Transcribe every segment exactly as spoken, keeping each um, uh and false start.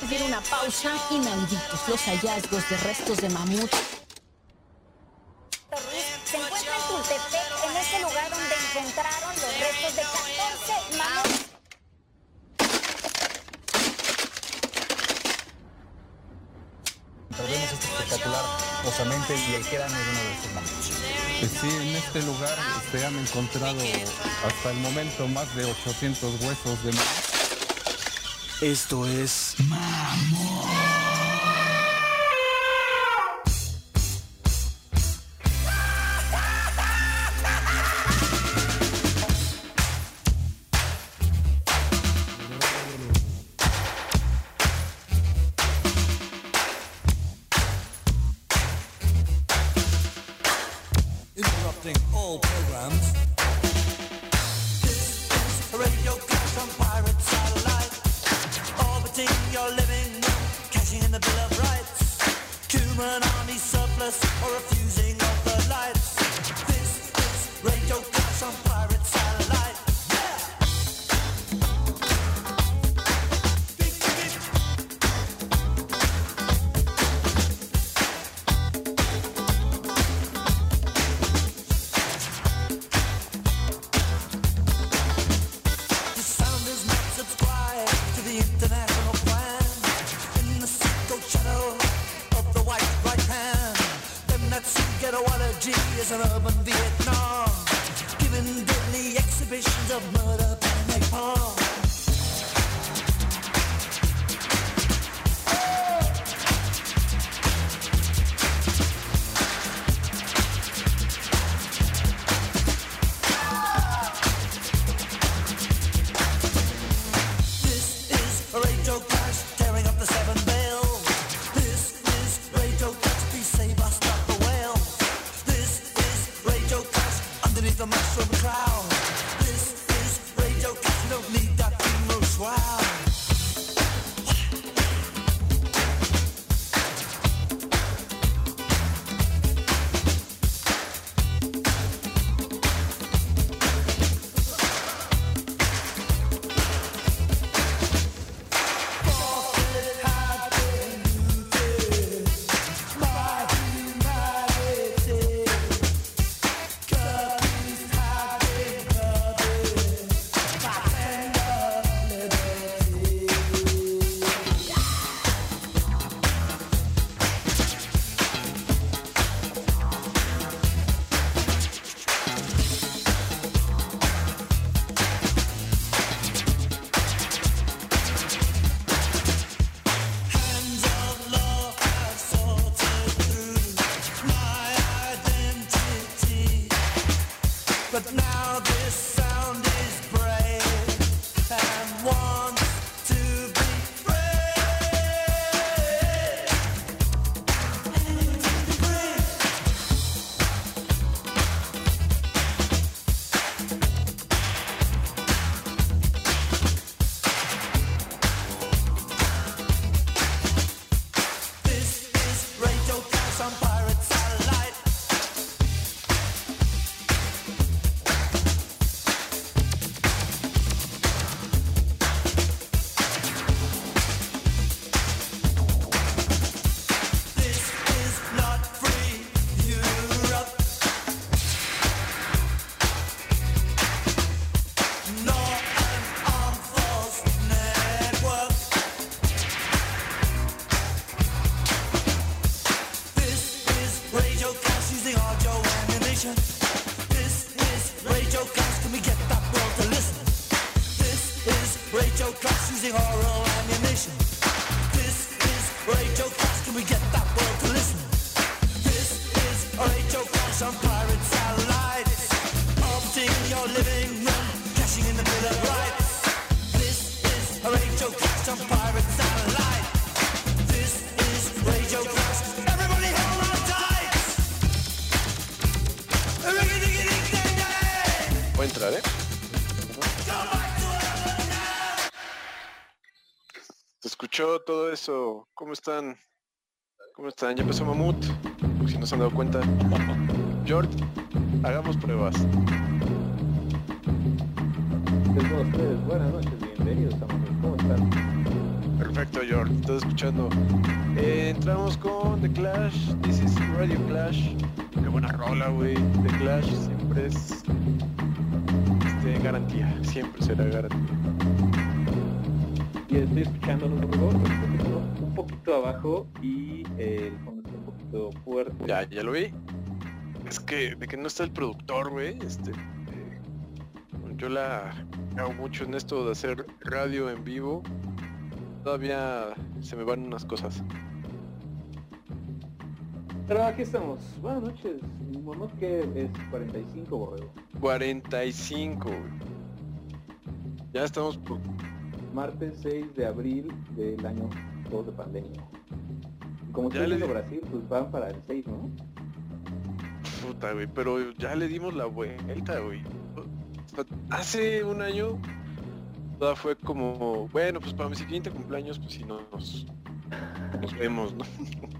Decir una pausa, inauditos los hallazgos de restos de mamut. Se encuentra en Tultepec, en este lugar donde encontraron los restos de catorce mamuts. Vemos este espectacular osamente y el cráneo de uno de estos mamuts. Pues sí, en este lugar se han encontrado hasta el momento más de ochocientos huesos de mamut. Esto es Mamut. Interrupting all programs. This is a radio cast on pirate satellite, orbiting your living room, cashing in the Bill of Rights. Human army surplus or refusing of the lights. This is radio cast on pirate satellite. Is an urban Vietnam, giving deadly exhibitions of murder and napalm. This is a radio clash, tearing up the seven veils. This is radio clash, please save us, stop the whale. Underneath the mushroom cloud. This is radio cast, no need that funeral shroud. But now this sound is brave and wants to be free. This is Radio Cast on Pirate Satellite. This is Radio Cast, can we get that world to listen? This is Radio Cast using oral ammunition. This is Radio Cast, can we get that world to listen? This is Radio Cast on pirate satellites, orbiting your living room, cashing in the Bill of Rights. This is Radio Cast on pirate satellite. This is Radio Cast. Everybody hold on tight. Voy a entrar, ¿eh? ¿Se escuchó todo eso? ¿Cómo están? ¿Cómo están? Ya empezó Mamut, si no se han dado cuenta. George, hagamos pruebas. Buenas noches, bienvenidos a Mamut. ¿Cómo están? Perfecto, George, estás escuchando. Eh, entramos con The Clash, This is Radio Clash. Qué buena rola, güey. The Clash siempre es este, garantía, siempre será garantía. Y estoy escuchándolo luego, un poquito abajo y eh, el fondo está un poquito fuerte. Ya, ya lo vi. Es que de que no está el productor, güey. Este, eh, yo la hago mucho en esto de hacer radio en vivo. Todavía se me van unas cosas. Pero aquí estamos. Buenas noches. Mi mamá que es cuarenta y cinco, borrego. cuarenta y cinco, güey. Ya estamos por... Martes seis de abril del año dos de pandemia. Y como estoy viendo Brasil, pues van para el seis, ¿no? Puta, güey, pero ya le dimos la vuelta, güey. O sea, hace un año toda fue como, bueno, pues para mi siguiente cumpleaños, pues si no nos, nos vemos, ¿no?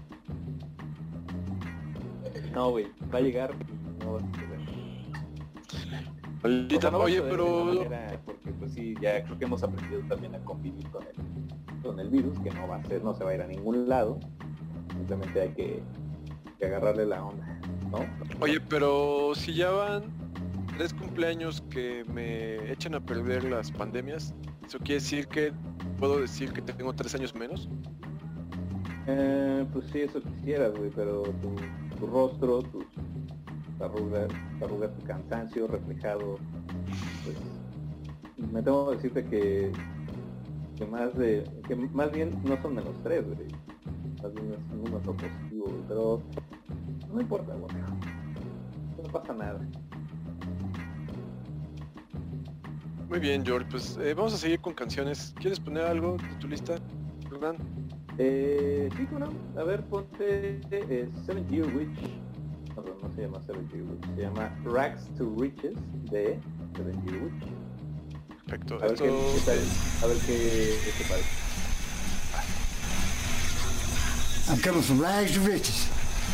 No, güey, va a llegar y no vas a poder. Maldita, o sea, no oye, vas a pero... de la manera, porque pues sí, ya creo que hemos aprendido también a convivir con el, con el virus, que no va a ser, no se va a ir a ningún lado. Simplemente hay que, que agarrarle la onda, ¿no? Oye, pero si ya van tres cumpleaños que me echan a perder las pandemias, ¿eso quiere decir que puedo decir que tengo tres años menos? Eh, pues sí, eso quisieras, güey, pero tu, tu rostro, tus arrugas, arrugas, tu cansancio reflejado, pues me tengo que decirte que, que más de, que más bien no son menos tres, güey, más bien es un número positivo, güey, pero no importa, güey, no pasa nada. Muy bien, George, pues eh, vamos a seguir con canciones. ¿Quieres poner algo de tu lista, Hernán? Eh, sí, bueno, a ver, ponte eh, Seven Year Witch. No, no, no se llama Seven Year Witch, se llama Rags to Riches de Seven Year Witch. Perfecto. A ver Esto... qué, qué tal, a ver qué, qué te parece. I'm coming from rags to riches.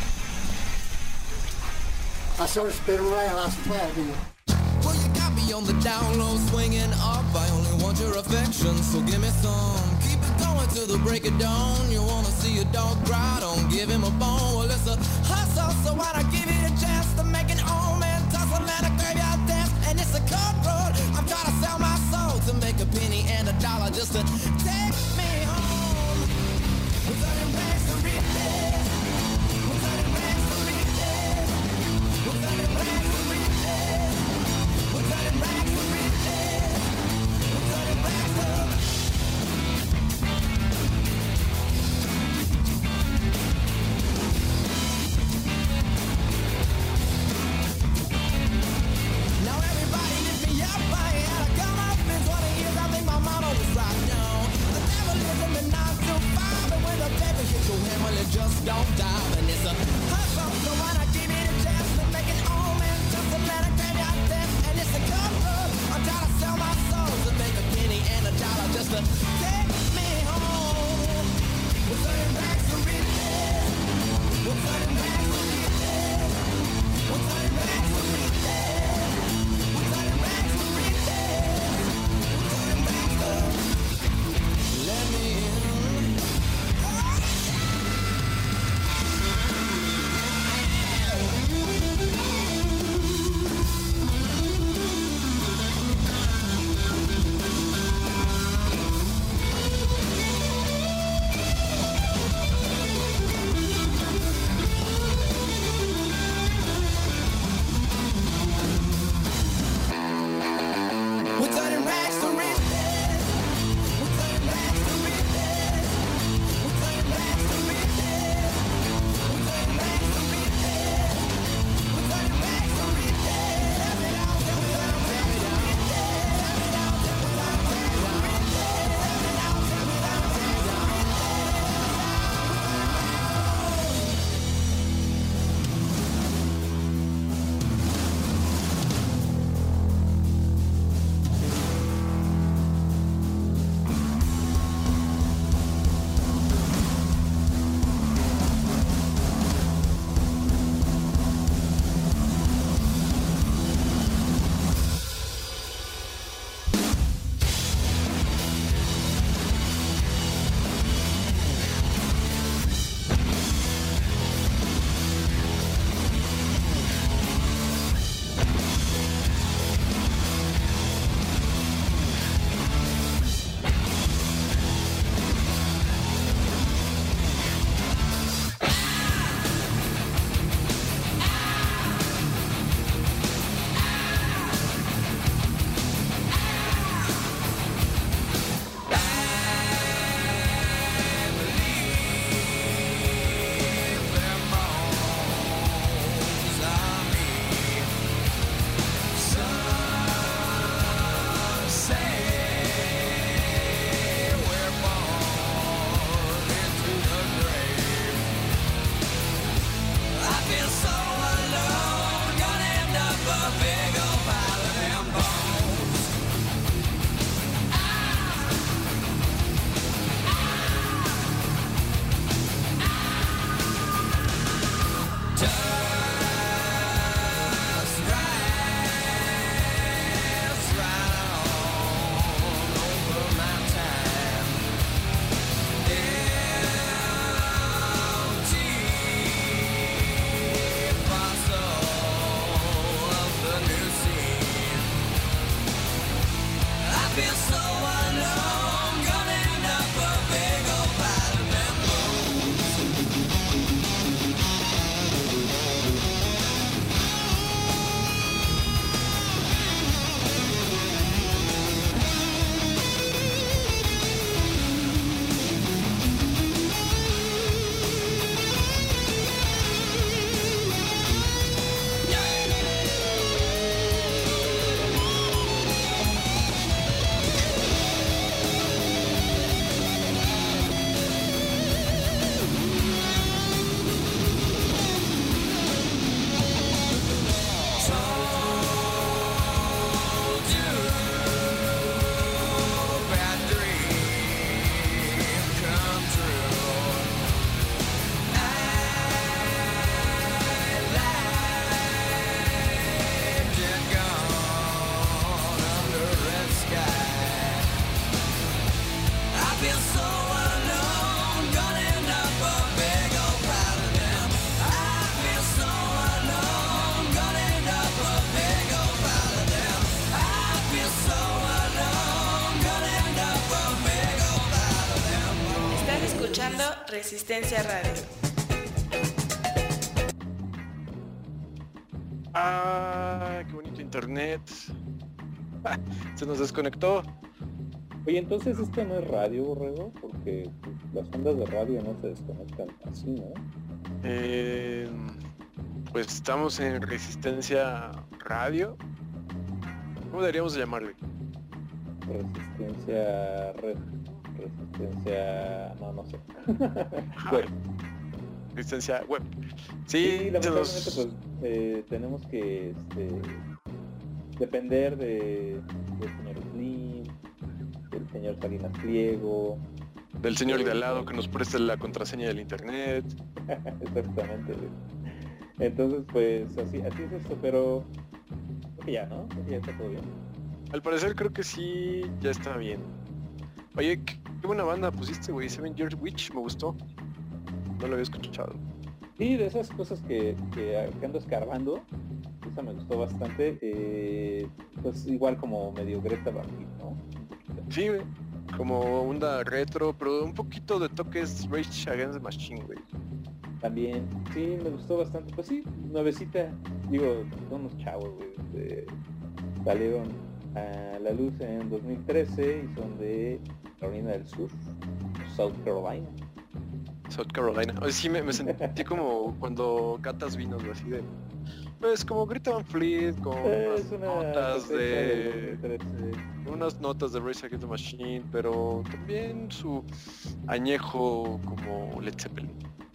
I sort of spit around like some fire, dude. Well, you got me on the down low, swinging up. I only want your affection, so give me some. Keep it going till the break of dawn. You wanna see a dog cry, don't give him a bone. Well, it's a hustle, so why not give it a chance to make it home and tussle and a graveyard dance. And it's a cold road. I'm trying to sell my soul to make a penny and a dollar just to take me home. We're turning rags to riches. We're turning rags to riches. We're turning rags to riches. We're turning rags to riches. We're turning rags to now everybody lift me up, I ain't had to come up in twenty years. I think my mama was right now. The devil lives in the nine to five, and when the devil hits your hammer, it just don't dive. And it's a hustle, so why not give me the chance to make it home and just to let a graveyard dance. And it's a good road. I'm trying to sell my soul to make a penny and a dollar just to take me home. We're turning back to riches. We're turning back to riches. We're turning back to riches. We're turning back to riches. We're turning back to. Let me in. escuchando Resistencia Radio. Ah, qué bonito internet. Ah, se nos desconectó. Oye, entonces esto no es radio, Borrego, porque pues, las ondas de radio no se desconectan así, ¿no? Eh, pues estamos en Resistencia Radio. ¿Cómo deberíamos de llamarle? Resistencia red, resistencia, no, no sé. Web. Resistencia web. Sí, sí lamentablemente nos... pues eh, tenemos que este, depender de del señor Slim, del señor Salinas Pliego, del señor de al lado que nos preste la contraseña del internet. Exactamente. Entonces pues así, así es esto, pero creo que ya, ¿no? Creo que ya está todo bien. Al parecer creo que sí, ya está bien. Oye, qué, qué buena banda pusiste, güey. Seven Years Witch, me gustó. No lo había escuchado. Sí, de esas cosas que, que, que ando escarbando, esa me gustó bastante. Eh, pues igual como medio Greta Van Fleet, ¿no? Sí, güey. Como onda retro, pero un poquito de toques Rage Against the Machine, güey. También, sí, me gustó bastante. Pues sí, nuevecita. Digo, son unos chavos, güey. De, salieron a la luz en dos mil trece y son de Carolina del Sur, South Carolina. South Carolina. Oye, sí, me, me sentí como cuando Catas vino, así de... Pues como Greta Van Fleet, con es unas una notas de... de unas notas de Rage Against the Machine, pero también su añejo como Led Zeppelin.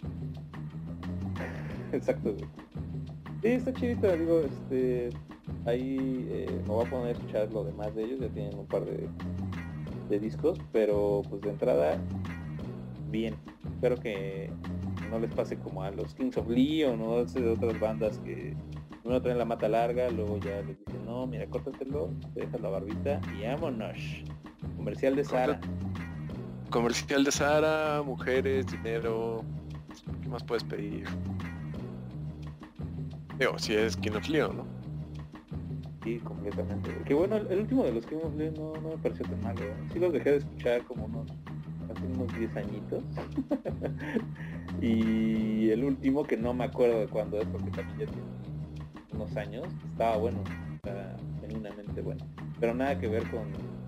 Exacto, güey. Sí, está chidita, digo, este... Ahí eh, me voy a poner a escuchar lo demás de ellos, ya tienen un par de, de discos, pero pues de entrada, bien. Espero que no les pase como a los Kings of Leon o no sé, de otras bandas que uno trae la mata larga, luego ya les dicen, no, mira, córtatelo, te dejas la barbita y vámonos. Comercial de Sara. Comercial de Sara, mujeres, dinero, ¿qué más puedes pedir? Digo, si es King of Leon, ¿no? Sí, completamente. Que bueno, el, el último de los King of Leon no, no me pareció tan malo, ¿eh? Sí los dejé de escuchar como unos hace unos diez añitos. Y el último, que no me acuerdo de cuándo es, porque también ya tiene unos años, estaba bueno, estaba genuinamente bueno. Pero nada que ver con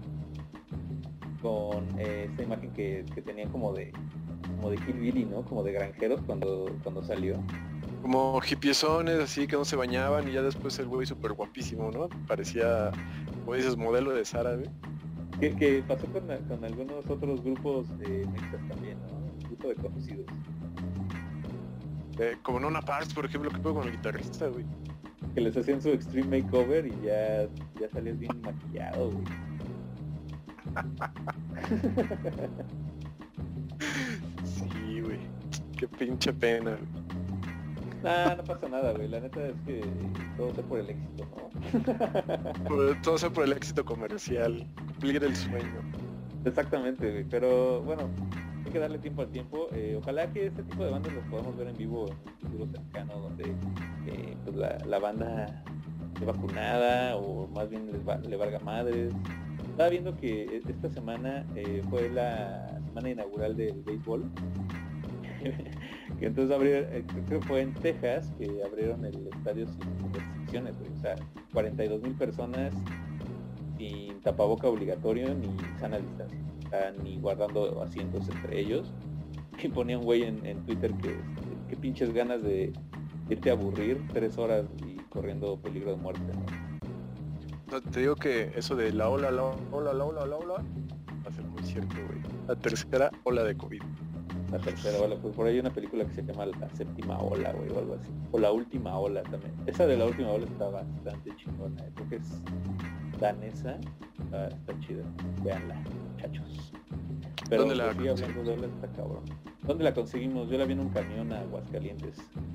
con eh, esta imagen que, que tenían como de como de Hillbilly, ¿no? Como de granjeros cuando, cuando salió. Como hipiezones, así que no se bañaban y ya después el güey súper guapísimo, ¿no? Parecía, como dices, modelo de Sara, güey. Que, que pasó con, con algunos otros grupos eh, mexas también, ¿no? Un grupo de conocidos. Eh, como Nona Parks, por ejemplo, que fue con el guitarrista, güey. Que les hacían su extreme makeover y ya, ya salías bien maquillado, güey. Sí, güey. Qué pinche pena, güey. Nah, no pasa nada, güey. La neta es que todo sea por el éxito, ¿no? Por, todo sea por el éxito comercial, cumplir el sueño. Exactamente, güey. Pero bueno, hay que darle tiempo al tiempo. Eh, ojalá que este tipo de bandas los podamos ver en vivo en un futuro cercano, donde eh, pues la, la banda esté vacunada o más bien les va, le valga madres. Estaba viendo que esta semana eh, fue la semana inaugural del béisbol. Que entonces abrieron, creo que fue en Texas, que abrieron el estadio sin restricciones, güey. O sea, cuarenta y dos mil personas sin tapaboca obligatorio ni sana distancia. O sea, ni guardando asientos entre ellos. Y ponía un güey en, en Twitter que, que pinches ganas de irte a aburrir tres horas y corriendo peligro de muerte, ¿no? Te digo que eso de la ola, la ola, la ola, la ola, va a ser muy cierto, güey. La tercera ola de COVID. La tercera ola, pues por ahí hay una película que se llama La Séptima Ola, güey, o algo así. O La Última Ola también. Esa de La Última Ola está bastante chingona, ¿eh? Creo que es danesa, está, está chida. Veanla, muchachos. Pero ¿dónde la pues, sí, hablando de ola, está cabrón. ¿Dónde la conseguimos? Yo la vi en un camión a Aguascalientes.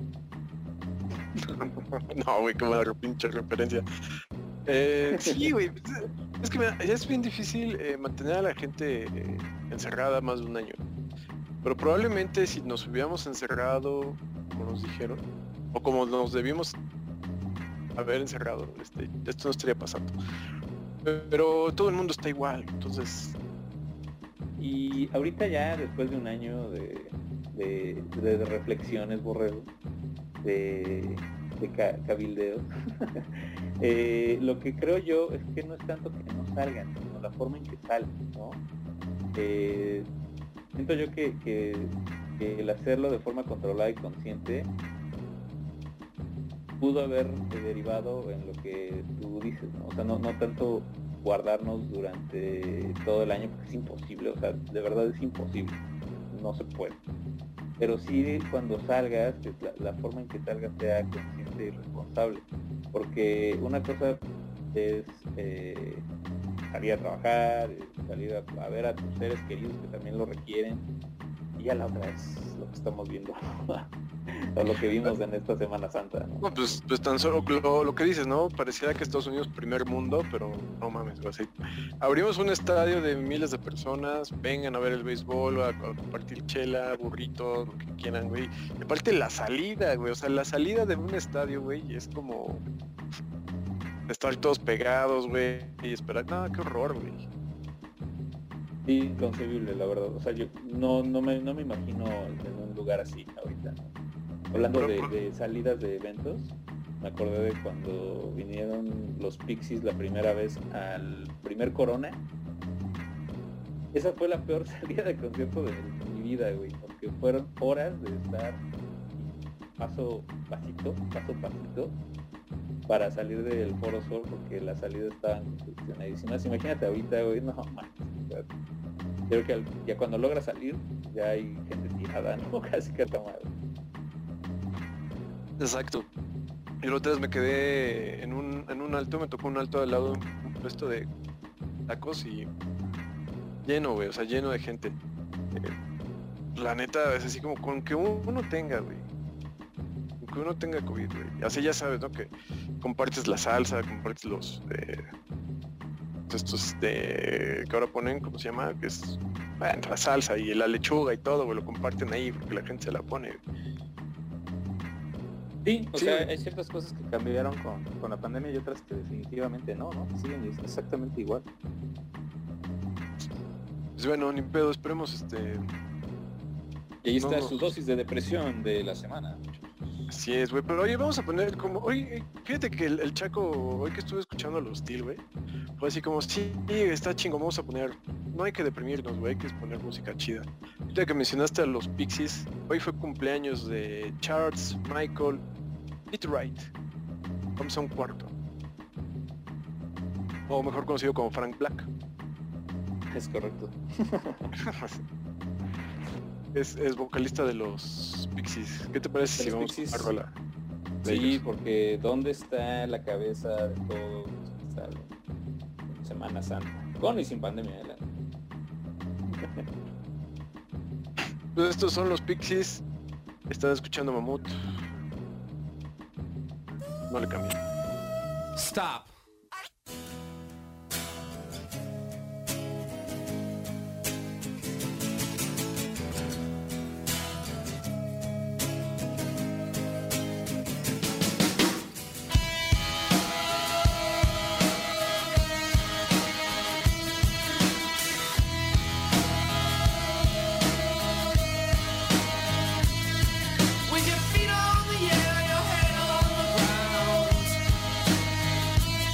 No, güey, como la pinche referencia. Eh, sí, güey. Es que mira, es bien difícil eh, mantener a la gente eh, encerrada más de un año. Pero probablemente si nos hubiéramos encerrado, como nos dijeron, o como nos debimos haber encerrado, este, esto no estaría pasando. Pero todo el mundo está igual, entonces y ahorita ya después de un año de, de, de, de reflexiones, Borrego, de, de ca, cabildeos, eh, lo que creo yo es que no es tanto que no salgan, sino la forma en que salen, ¿no? Eh, siento yo que, que, que el hacerlo de forma controlada y consciente pudo haber derivado en lo que tú dices, ¿no? O sea, no, no tanto guardarnos durante todo el año, porque es imposible, o sea, de verdad es imposible, no se puede. Pero sí cuando salgas, que la, la forma en que salgas sea consciente y responsable, porque una cosa es eh, salir a trabajar, salir a, a ver a tus seres queridos que también lo requieren, y ya la otra es lo que estamos viendo, o lo que vimos en esta Semana Santa, ¿no? No, pues, pues tan solo lo, lo que dices, ¿no? Pareciera que Estados Unidos primer mundo, pero no mames, güey, así. Abrimos un estadio de miles de personas, vengan a ver el béisbol, a, a compartir chela, burritos, lo que quieran, güey. Y aparte la salida, güey, o sea, la salida de un estadio, güey, es como estar todos pegados, güey, y esperar, no, qué horror, güey. Inconcebible, la verdad. O sea, yo no, no, me, no me imagino en un lugar así ahorita, ¿no? Hablando de, de salidas de eventos, me acordé de cuando vinieron los Pixies la primera vez al primer Corona. Esa fue la peor salida de concierto de mi vida, güey, porque fueron horas de estar paso pasito, paso pasito, para salir del Foro Sol, porque las salidas estaban congestionadísimas. Imagínate ahorita, güey, no más. Creo que al, ya cuando logra salir, ya hay gente tirada, ¿no? Casi que tomado. Exacto. Y la otra vez me quedé en un, en un alto, me tocó un alto al lado de un puesto de tacos y lleno, güey, o sea, lleno de gente. Eh, la neta es así como con que uno tenga, güey. Con que uno tenga COVID, güey. Así ya sabes, ¿no? Que compartes la salsa, compartes los... Eh, estos de... que ahora ponen, ¿cómo se llama? Que es... bueno, la salsa y la lechuga y todo, güey, lo comparten ahí porque la gente se la pone, güey. Sí, o sí, sea, hay ciertas cosas que cambiaron con, con la pandemia y otras que definitivamente no, ¿no? Siguen exactamente igual. Pues bueno, ni pedo, esperemos este... Y ahí está no, su dosis de depresión de la semana. Así es, güey, pero oye, vamos a poner como... Oye, fíjate que el, el Chaco, hoy que estuve escuchando a los Steel, güey, fue así como, sí, está chingo, vamos a poner... No hay que deprimirnos, güey, hay que poner música chida. Ahorita que mencionaste a los Pixies, hoy fue cumpleaños de Charles Michael Pittwright. Vamos a un cuarto. O mejor conocido como Frank Black. Es correcto. es, es vocalista de los Pixies. ¿Qué te parece si vamos a rola? Sí, porque ¿dónde está la cabeza de todo? Está Semana Santa. Con y sin pandemia, ¿eh? Pues estos son los Pixies. Están escuchando Mamut. No le cambié. Stop. With your feet on the air, your head on the ground.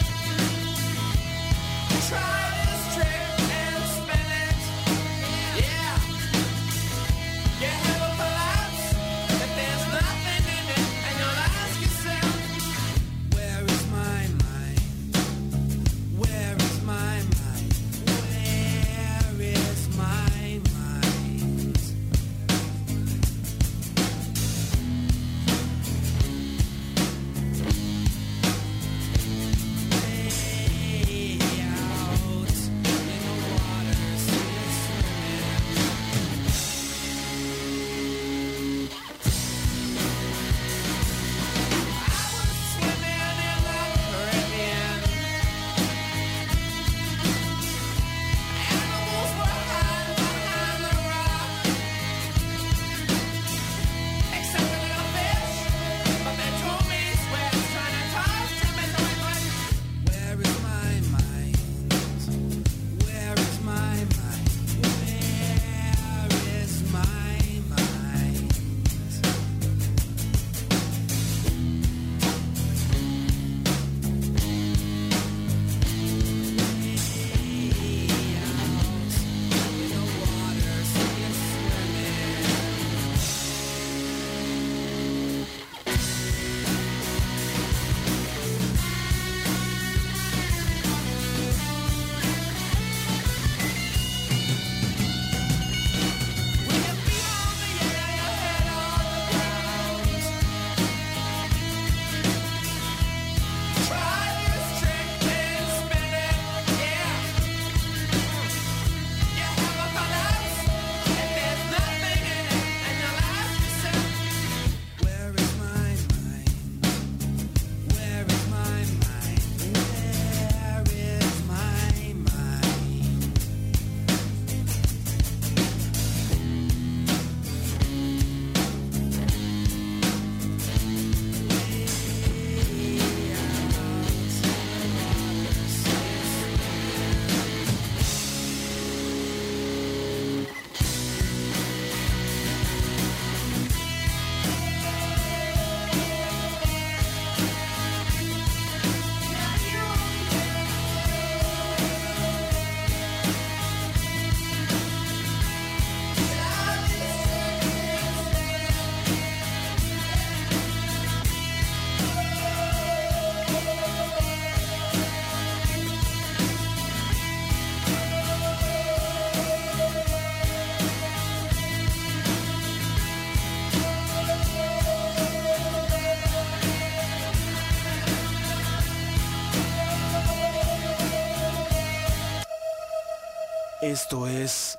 Esto es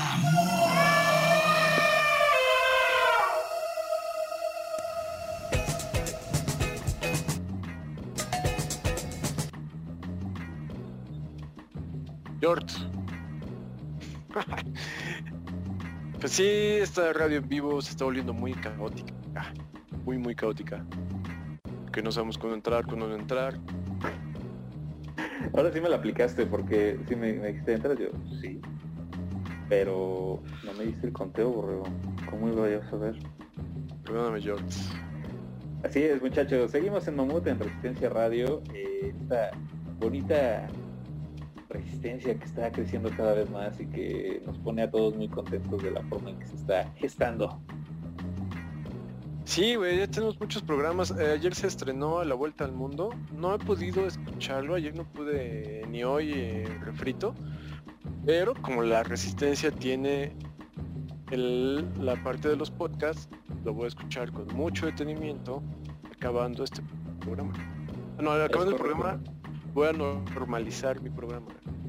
George. Pues sí, esta radio en vivo se está volviendo muy caótica. Muy, muy caótica. Que no sabemos cuándo entrar, cuándo no entrar. Ahora sí me la aplicaste porque si me, me dijiste entras, yo sí. Pero no me diste el conteo, borrego. ¿Cómo iba yo a saber? Perdóname, George. Así es, muchachos. Seguimos en Mamut en Resistencia Radio. Eh, esta bonita resistencia que está creciendo cada vez más y que nos pone a todos muy contentos de la forma en que se está gestando. Sí, güey, ya tenemos muchos programas. Eh, ayer se estrenó La Vuelta al Mundo. No he podido escucharlo, ayer no pude ni hoy eh, refrito. Pero como la Resistencia tiene el, la parte de los podcasts, lo voy a escuchar con mucho detenimiento acabando este programa. No, acabando el programa, voy a normalizar mi programa.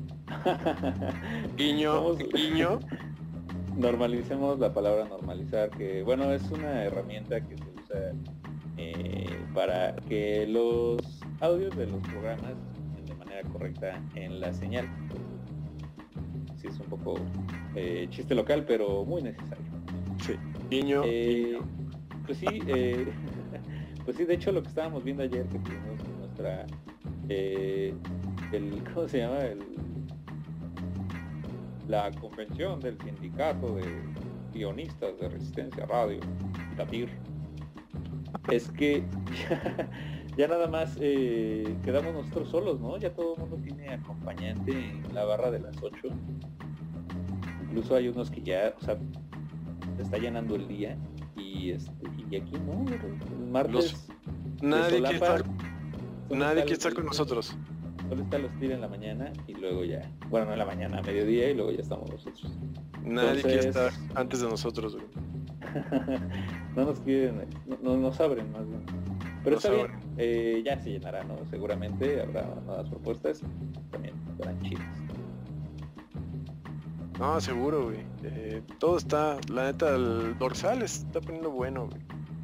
Guiño, guiño. Normalicemos la palabra normalizar, que bueno, es una herramienta que se usa eh, para que los audios de los programas estén de manera correcta en la señal. Sí, es un poco eh, chiste local, pero muy necesario. Sí, guiño, eh, guiño. Pues sí, eh, pues sí, de hecho lo que estábamos viendo ayer, que tuvimos nuestra, eh, el, ¿cómo se llama? El, la convención del sindicato de guionistas de Resistencia Radio, Tapir, es que ya, ya nada más eh, quedamos nosotros solos, ¿no? Ya todo el mundo tiene acompañante en la barra de las ocho. Incluso hay unos que ya, o sea, se está llenando el día y este y aquí no, el martes Los, nadie quiere estar, nadie quiere estar con el, nosotros. Solo está los tira en la mañana y luego ya, bueno, no en la mañana, a mediodía y luego ya estamos nosotros. Nadie Entonces, quiere estar antes de nosotros, güey. No nos quieren, no, no nos abren más bien. Pero No está saben. bien, eh, ya se llenará, ¿no? Seguramente habrá nuevas propuestas, también serán chidas. No, seguro, güey. Eh, todo está, la neta, el dorsal está poniendo bueno, güey.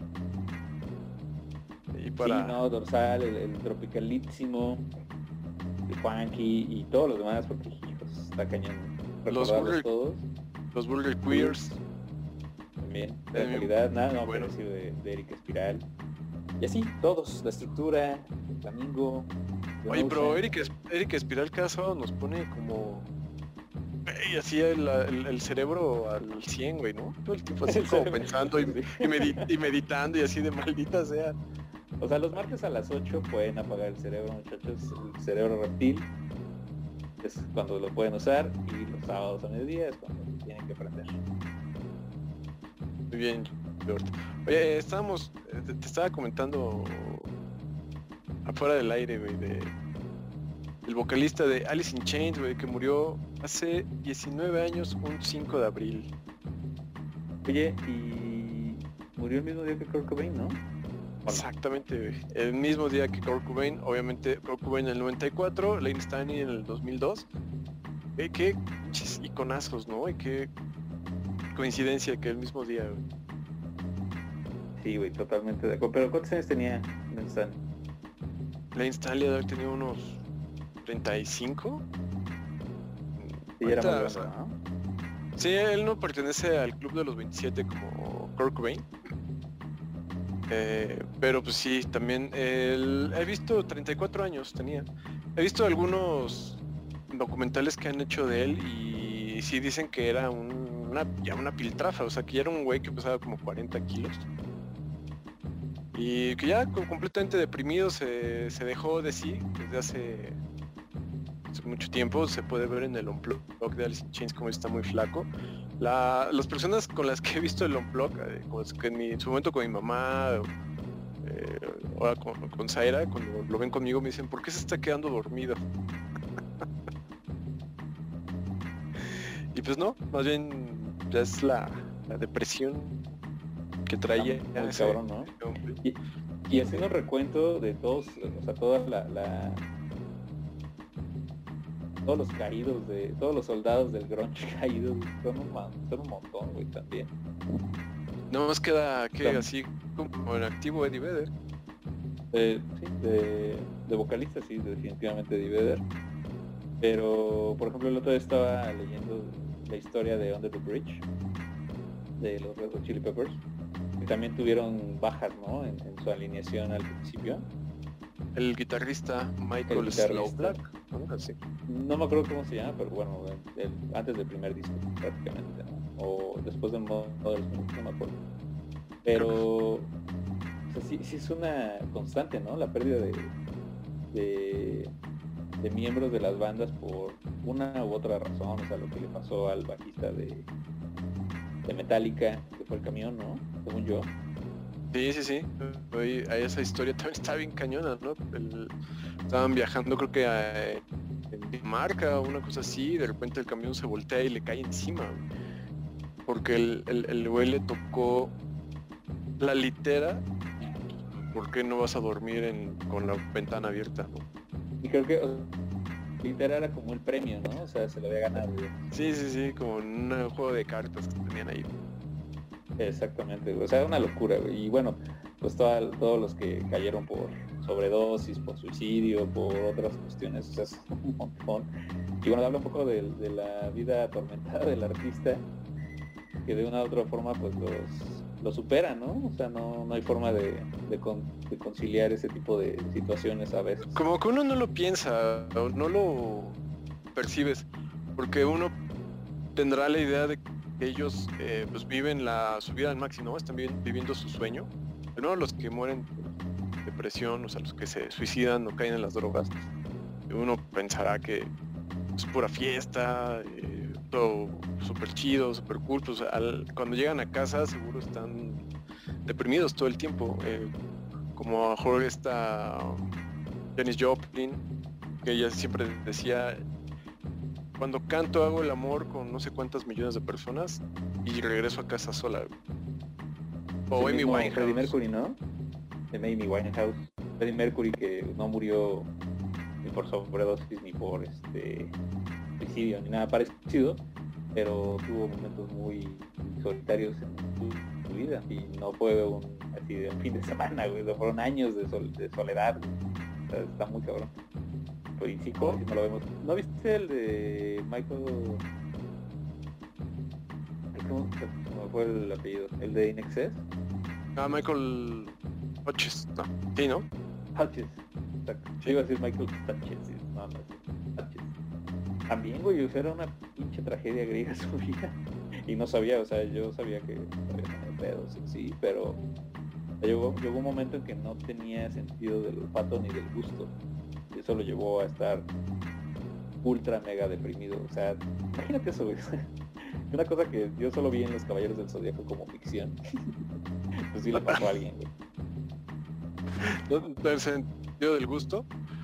Y para... Sí, no, Dorsal, el, el Tropicalísimo, el Juanqui y todos los demás, porque hijos, está cañón Los recordarlos Burger- todos. Los Burger Queers. También, de También, calidad, nada, no, bueno. parecido de, de Erika Espiral. Y así, todos, la estructura, el Flamingo. Oye, pero Yonosa. Eric, Es- Eric Espiral cada sábado nos pone como... Ey, así el, el, el cerebro al cien, güey, ¿no? Todo el tiempo así El como cerebro. pensando y, y, medi- y meditando y así de maldita sea. O sea, los martes a las ocho pueden apagar el cerebro, muchachos, el cerebro reptil. Es cuando lo pueden usar, y los sábados a mediodía es cuando lo tienen que prender. Muy bien, George. Oye, eh, estábamos, eh, te, te estaba comentando afuera del aire, güey, de el vocalista de Alice in Chains, güey, que murió hace diecinueve años, un cinco de abril. Oye, y murió el mismo día que Kurt Cobain, ¿no? Exactamente, güey. El mismo día que Kurt Cobain, obviamente Kurt Cobain en el noventa y cuatro, Lane Stanley en el dos mil dos. Eh, qué pinches iconazos, ¿no? Y qué coincidencia que el mismo día, güey. Sí, güey, totalmente de acuerdo. Pero ¿cuántos años tenía Lane Stanley? Lane Stanley debe haber tenido unos treinta y cinco. Sí, era Ahorita, muy o sea, bueno, ¿no? Sí, él no pertenece al club de los veintisiete como Kurt Cobain. Eh, pero pues sí, también él, he visto treinta y cuatro años tenía. He visto algunos documentales que han hecho de él y sí dicen que era un, una, ya una piltrafa, o sea que ya era un güey que pesaba como cuarenta kilos. Y que ya co- completamente deprimido se, se dejó de sí desde hace, hace mucho tiempo. Se puede ver en el Unplug de Alice in Chains como está muy flaco. La, las personas con las que he visto el Unplug, eh, con las que en, mi- en su momento con mi mamá, eh, ahora con, con Zaira, cuando lo ven conmigo me dicen, ¿por qué se está quedando dormido? Y pues no, más bien ya es la, la depresión que traía. Está muy ese- cabrón, ¿no? ese hombre. Y, y haciendo recuento de todos, o sea, toda la, la todos los caídos de, todos los soldados del grunge caídos, son un, son un montón, güey, también. No más queda que así como en activo Eddie Vedder. Eh, sí, de, de vocalista sí, definitivamente Eddie Vedder. Pero, por ejemplo, el otro día estaba leyendo la historia de Under the Bridge, de los Red Hot Chili Peppers, que también tuvieron bajas, ¿no? En, en su alineación al principio. El guitarrista Michael Slowblack, ¿no? Así. No me acuerdo cómo se llama, pero bueno, el, el, antes del primer disco prácticamente, ¿no? O después del modo, no me acuerdo. Pero, o sea, sí, sí es una constante, ¿no? La pérdida de, de, de miembros de las bandas por una u otra razón, o sea, lo que le pasó al bajista de, de Metallica, que fue el camión, ¿no? Según yo. Sí, sí, sí. Hoy, esa historia también está bien cañona, ¿no? El, estaban viajando, creo que a, en Dinamarca o una cosa así, y de repente el camión se voltea y le cae encima, porque el, el, el güey le tocó la litera. ¿Por qué no vas a dormir en, con la ventana abierta, ¿no? Y creo que o, litera era como el premio, ¿no? O sea, se lo había ganado. Sí, sí, sí, como en un juego de cartas que tenían ahí. Exactamente, o sea, una locura, güey. Y bueno, pues toda, todos los que cayeron por sobredosis, por suicidio, por otras cuestiones, o sea, es un montón. Y bueno, habla un poco de, de la vida atormentada del artista, que de una u otra forma pues los, los supera, ¿no? O sea, no, no hay forma de, de, con, de conciliar ese tipo de situaciones a veces. Como que uno no lo piensa, o no lo percibes, porque uno tendrá la idea de ellos eh, pues viven la su vida al máximo, ¿no? Están viviendo su sueño. Pero no los que mueren de depresión, o sea, los que se suicidan o caen en las drogas, uno pensará que es pura fiesta, eh, todo súper chido, súper cool, pues al, cuando llegan a casa seguro están deprimidos todo el tiempo, eh, como a lo mejor esta Janis Joplin, que ella siempre decía: cuando canto hago el amor con no sé cuántas millones de personas y regreso a casa sola. O Amy Winehouse. Freddie Mercury, ¿no? De Amy Winehouse. Freddie Mercury, que no murió ni por sobredosis ni por este suicidio ni nada parecido, pero tuvo momentos muy solitarios en su, su vida y no fue un así de un fin de semana, güey, fueron años de, sol, de soledad. O sea, está muy cabrón. Y sí, como no lo vemos. ¿No viste el de Michael? ¿Cómo se me fue el apellido? ¿El de In Excess? Ah, Michael Hodges, no. Sí, ¿no? Hodges. Exacto. Yo iba a decir Michael Hodges, sí. No, no, Hodges. También, güey, o sea, era una pinche tragedia griega su vida. Y no sabía, o sea, yo sabía que había tenido pedos, sí, pero llegó, llegó un momento en que no tenía sentido del olfato ni del gusto. Eso lo llevó a estar ultra mega deprimido. O sea, imagínate eso, güey. Una cosa que yo solo vi en Los Caballeros del Zodíaco como ficción. Pues sí le pasó a alguien, güey. ¿El sentido del gusto?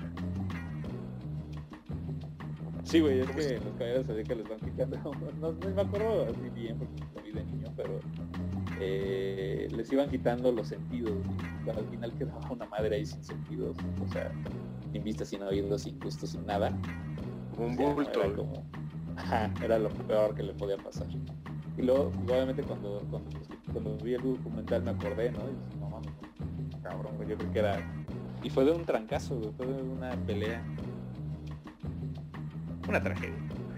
Sí, güey, es que Los Caballeros del Zodíaco les van quitando. No, no me acuerdo así bien porque lo vi de niño, pero eh, les iban quitando los sentidos. Güey. Al final quedaba una madre ahí sin sentidos. O sea, sin vista, sin oídos, sin gusto, sin nada. Como un bulto. Era como, ajá, era lo peor que le podía pasar. Y luego, pues, obviamente cuando, cuando, cuando vi el documental me acordé, ¿no? Y dije, no mames, cabrón, yo creo que era... Y fue de un trancazo, güey, fue de una pelea. Una tragedia.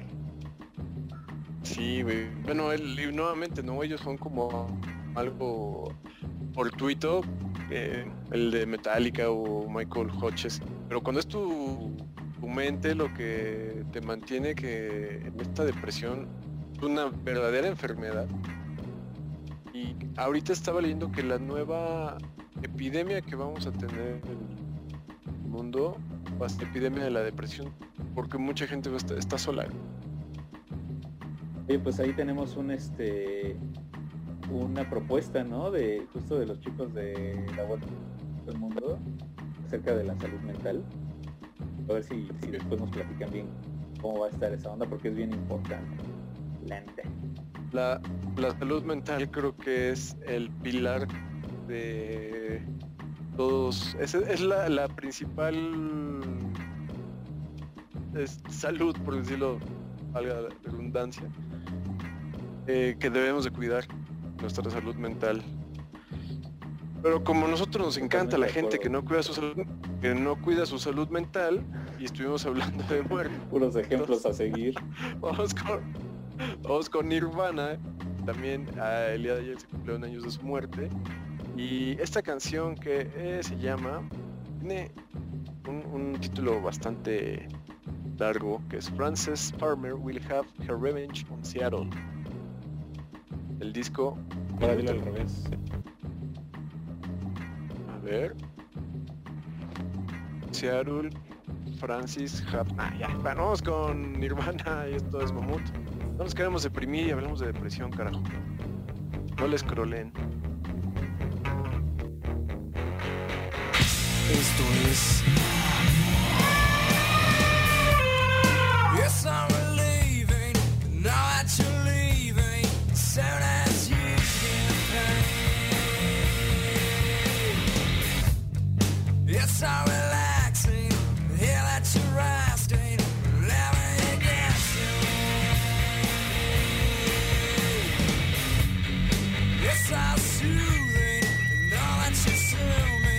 Sí, güey. Bueno, él, y nuevamente, ¿no? Ellos son como algo fortuito, eh, el de Metallica o Michael Hodges. Pero cuando es tu, tu mente lo que te mantiene que en esta depresión es una verdadera enfermedad. Y ahorita estaba leyendo que la nueva epidemia que vamos a tener en el mundo va a ser epidemia de la depresión, porque mucha gente está, está sola. Oye, pues ahí tenemos un este una propuesta, ¿no? De justo de los chicos de la vuelta del mundo acerca de la salud mental. A ver si, si después nos platican bien cómo va a estar esa onda, porque es bien importante. Lente. La, la salud mental creo que es el pilar de todos, es, es la, la principal es salud, por decirlo, valga la redundancia, eh, que debemos de cuidar nuestra salud mental. Pero como a nosotros nos encanta la gente que no cuida su salud, que no cuida su salud mental, y estuvimos hablando de muerte. Puros ejemplos a seguir. Vamos con, vamos con Nirvana. También a el día de ayer se cumplieron años de su muerte. Y esta canción que eh, se llama, tiene un, un título bastante largo, que es Frances Farmer Will Have Her Revenge on Seattle. El disco... Ahora dilo al revés. A ver. Seattle, Francis Hap... Ah, ya, vamos con Nirvana y esto es Mamut. No nos queremos deprimir y hablamos de depresión, carajo. No les scrollen. Esto es Yes, I'm relieving. Now that you're leaving, soon as you get paid. Yes, I'm relaxing. Here that you're resting. Living against you. Yes, I'm soothing. Now that you sue me.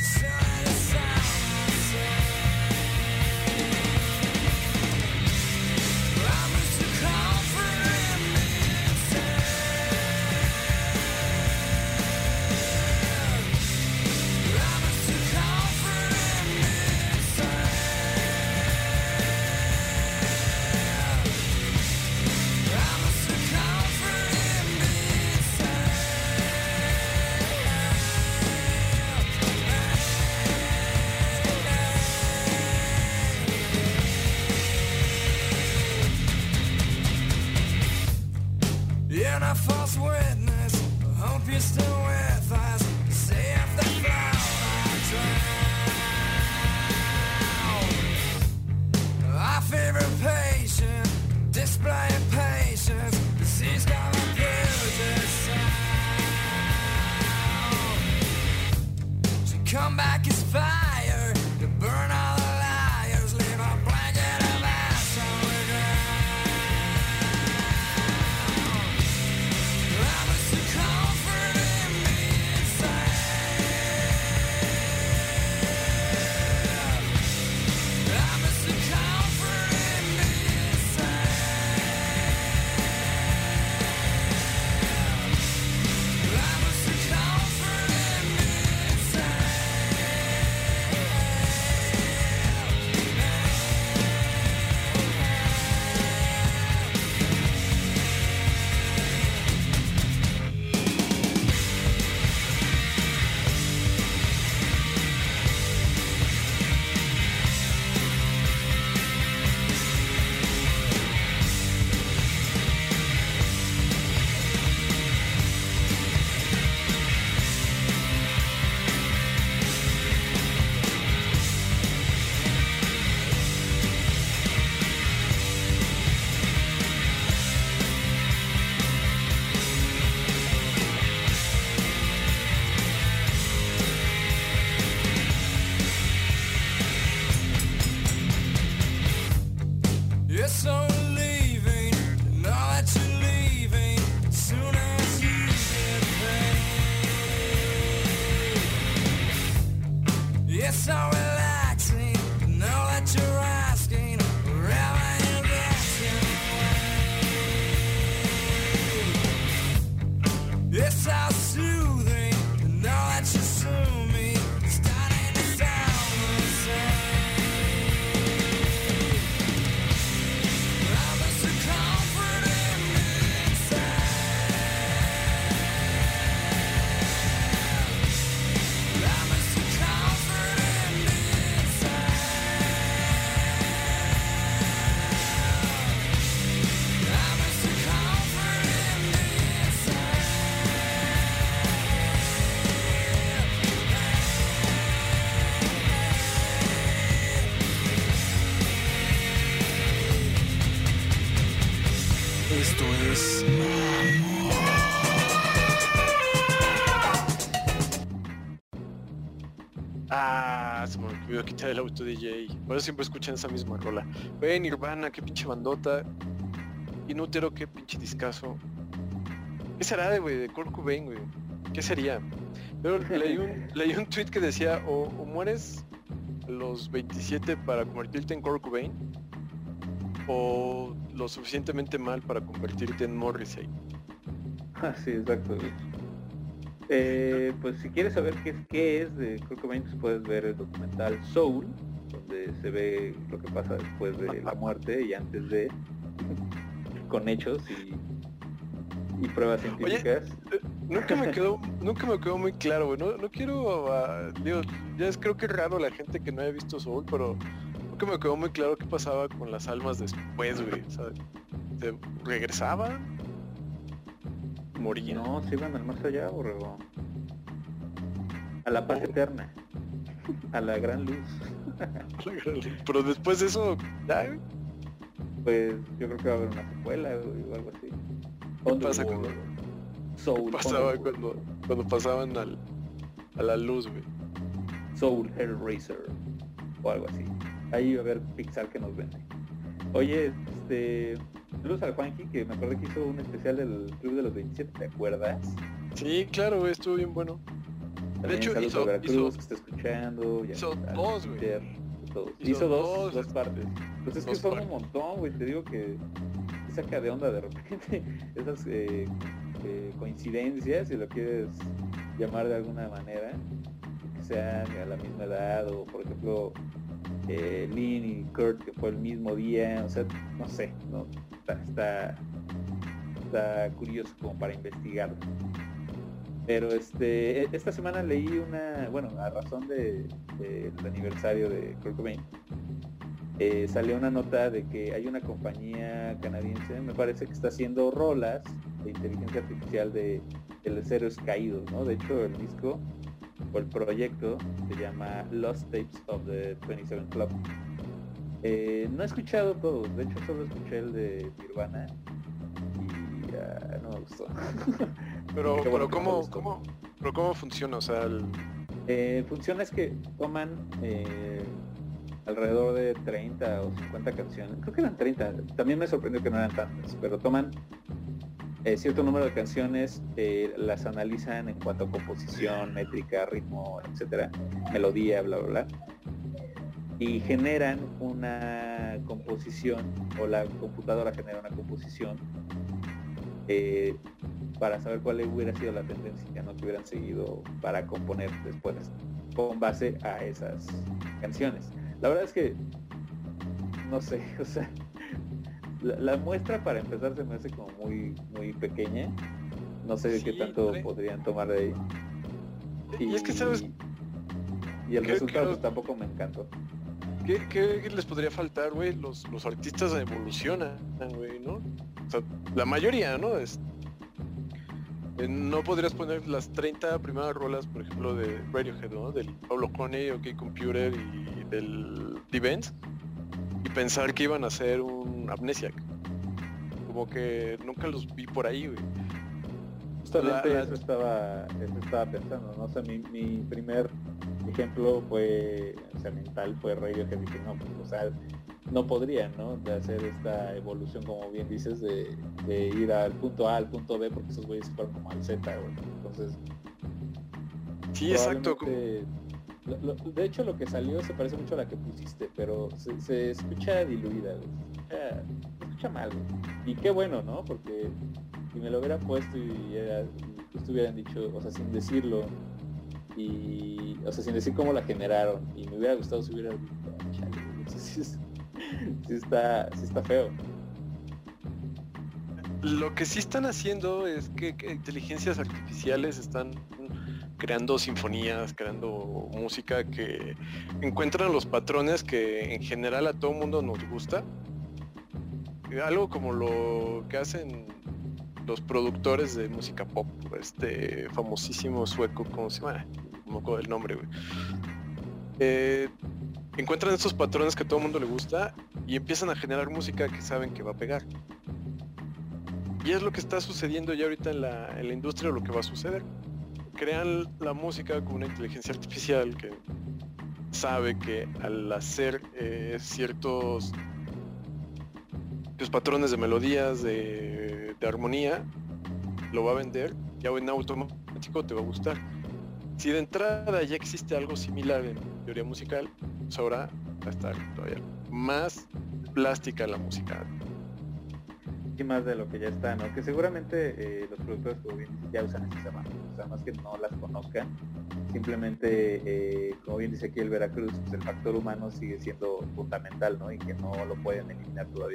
You're not false witness. I hope you're still with us. See if they flout our drown. Our favorite patient, display of patience. Disease got my Puget sound. To come back is fire. To burn all the liars. Leave a blanket of ash on the ground. Yes, I'm leaving. Now that you're leaving, soon as you get paid. Yes, I'm relaxing. Now that you're asking, wherever you get your way. Yes, I'm soothing. Now that you sue me, starting to sound the same. Esto es Mamut. Ah, Ah, se me olvidó quitar el auto D J. Por eso siempre escuchan esa misma rola. Güey, Nirvana, qué pinche bandota. Inútero, qué pinche discazo. ¿Qué será de, güey, de Kurt Cobain, güey? ¿Qué sería? Pero leí un, leí un tweet que decía, o, o mueres a los veintisiete para convertirte en Kurt Cobain, o lo suficientemente mal para convertirte en Morrissey. Ah, sí, exacto. Eh, pues si quieres saber qué es, qué es de Kurt Cobain, pues puedes ver el documental Soul, donde se ve lo que pasa después de la muerte y antes de, con hechos y, y pruebas científicas. Oye, nunca me quedó, nunca me quedó muy claro, güey. No, no quiero, uh, digo, ya es, creo que es raro la gente que no haya visto Soul, pero nunca me quedó muy claro qué pasaba con las almas después, güey. O sea, ¿se regresaban? ¿Morían? No, se iban al más allá, borrego. A la paz oh. eterna. A la gran luz. Pero después de eso, ¿ya, güey? Pues yo creo que va a haber una secuela, güey, o algo así. ¿Qué pasa cuando, Soul, ¿qué pasaba cuando, cuando pasaban al, a la luz, güey? Soul Hellraiser o algo así. Ahí va a haber Pixar que nos vende. Oye, este... saludos al Juanji, que me acuerdo que hizo un especial del Club de los veintisiete, ¿te acuerdas? Sí, claro, güey, estuvo bien bueno. También de hecho, hizo, Veracruz, hizo, que está escuchando. Ya hizo está, dos, güey. Hizo, hizo dos, dos, dos partes. Pues es que son un montón, güey, te digo que saca de onda de repente esas eh, eh, coincidencias, si lo quieres llamar de alguna manera, que sean a la misma edad, o por ejemplo eh, Lynn y Kurt, que fue el mismo día, o sea, no sé, no está, está, está curioso como para investigarlo. Pero este esta semana leí una, bueno, a razón de, de, del aniversario de Kurt Cobain, eh, salió una nota de que hay una compañía canadiense, me parece, que está haciendo rolas de inteligencia artificial de, de los héroes caídos, ¿no? De hecho, el disco o el proyecto se llama Lost Tapes of the veintisiete Club. Eh, no he escuchado todos, de hecho solo escuché el de Nirvana y uh, no me gustó. Pero, bueno pero ¿cómo, cómo, pero cómo funciona? O sea, el... eh, funciona es que toman eh, alrededor de treinta o cincuenta canciones, creo que eran treinta, también me sorprendió que no eran tantas, pero toman eh, cierto número de canciones, eh, las analizan en cuanto a composición, métrica, ritmo, etcétera, melodía, bla bla bla, y generan una composición, o la computadora genera una composición eh, para saber cuál hubiera sido la tendencia, ¿no?, que hubieran seguido para componer después con base a esas canciones. La verdad es que no sé, o sea, la, la muestra para empezar se me hace como muy muy pequeña. No sé sí, qué tanto hombre. podrían tomar de ahí. Y, y es que sabes, y el ¿qué, resultado qué, pues, tampoco me encantó. ¿Qué, qué les podría faltar, güey? Los, los artistas evolucionan, güey, ¿no? O sea, la mayoría, ¿no? Es, eh, no podrías poner las treinta primeras rolas, por ejemplo, de Radiohead, ¿no? Del Pablo Honey, OK Computer y del The Vents, y pensar que iban a ser un Amnesiac. Como que nunca los vi por ahí, güey. Justamente la, la... eso estaba eso estaba pensando, ¿no? O sea, mi, mi primer ejemplo fue, o sea, mental fue Radiohead, dije, no, pues, o sea, no podrían, ¿no?, de hacer esta evolución, como bien dices, de, de ir al punto A al punto B, porque esos güeyes se fueron como al Z, güey. Entonces, sí, exacto. Lo, lo, de hecho, lo que salió se parece mucho a la que pusiste, pero se, se escucha diluida, güey. Se escucha, se escucha mal, güey. Y qué bueno, ¿no? Porque si me lo hubieran puesto y, era, y justo hubieran dicho, o sea, sin decirlo, y, o sea, sin decir cómo la generaron, y me hubiera gustado si hubiera dicho, chale, eso sí, es, sí está, sí está feo. Lo que sí están haciendo es que, que inteligencias artificiales están creando sinfonías, creando música que encuentran los patrones que en general a todo mundo nos gusta. Algo como lo que hacen los productores de música pop, este famosísimo sueco, ¿cómo se llama? No me acuerdo del nombre, güey. Eh, encuentran esos patrones que a todo mundo le gusta y empiezan a generar música que saben que va a pegar. Y es lo que está sucediendo ya ahorita en la, en la industria, lo que va a suceder. Crean la música con una inteligencia artificial que sabe que al hacer eh, ciertos pues, patrones de melodías, de, de armonía, lo va a vender, ya en automático te va a gustar. Si de entrada ya existe algo similar en teoría musical, pues ahora va a estar todavía más plástica la música. Y más de lo que ya está, ¿no? Que seguramente eh, los productores como bien dice, ya usan esas herramientas, o sea, más que no las conozcan, simplemente, eh, como bien dice aquí el Veracruz, pues el factor humano sigue siendo fundamental, ¿no? Y que no lo pueden eliminar todavía.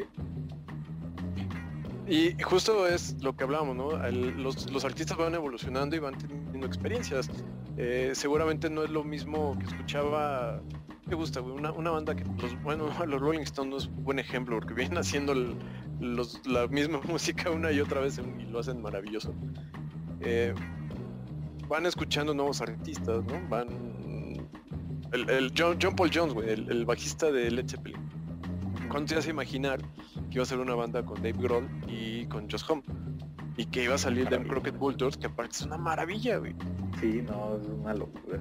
Y justo es lo que hablábamos, ¿no? El, los, los artistas van evolucionando y van teniendo experiencias. Eh, seguramente no es lo mismo que escuchaba. ¿Qué gusta, güey? Una, una banda que, los, bueno, los Rolling Stones es un buen ejemplo porque vienen haciendo el, los, la misma música una y otra vez y lo hacen maravilloso. Eh, van escuchando nuevos artistas, ¿no? Van... El, el John, John Paul Jones, güey, el, el bajista de Led Zeppelin. ¿Cuándo te ibas a imaginar que iba a ser una banda con Dave Grohl y con Josh Homme? Y que iba a salir de Crooked Vultures, que aparte es una maravilla, güey. Sí, no, es una locura.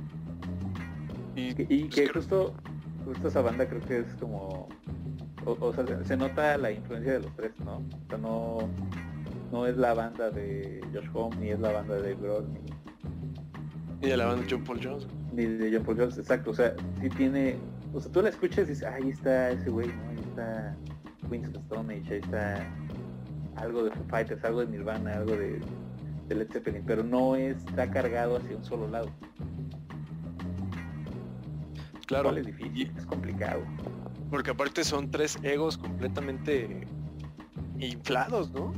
Y, y pues, que creo... justo, justo esa banda creo que es como... O, o sea, se, se nota la influencia de los tres, ¿no? O sea, no, no es la banda de Josh Homme, ni es la banda de Dave Grohl, ni... Ni de la banda de John Paul Jones. Ni de John Paul Jones, exacto. O sea, sí tiene... O sea, tú la escuchas y dices, ah, ahí está ese güey, ¿no? Ahí está Queens of the Stone Age, ahí está algo de Foo Fighters, algo de Nirvana, algo de, de Led Zeppelin, pero no está cargado hacia un solo lado. Claro. Es difícil, es complicado. Porque aparte son tres egos completamente inflados, ¿no?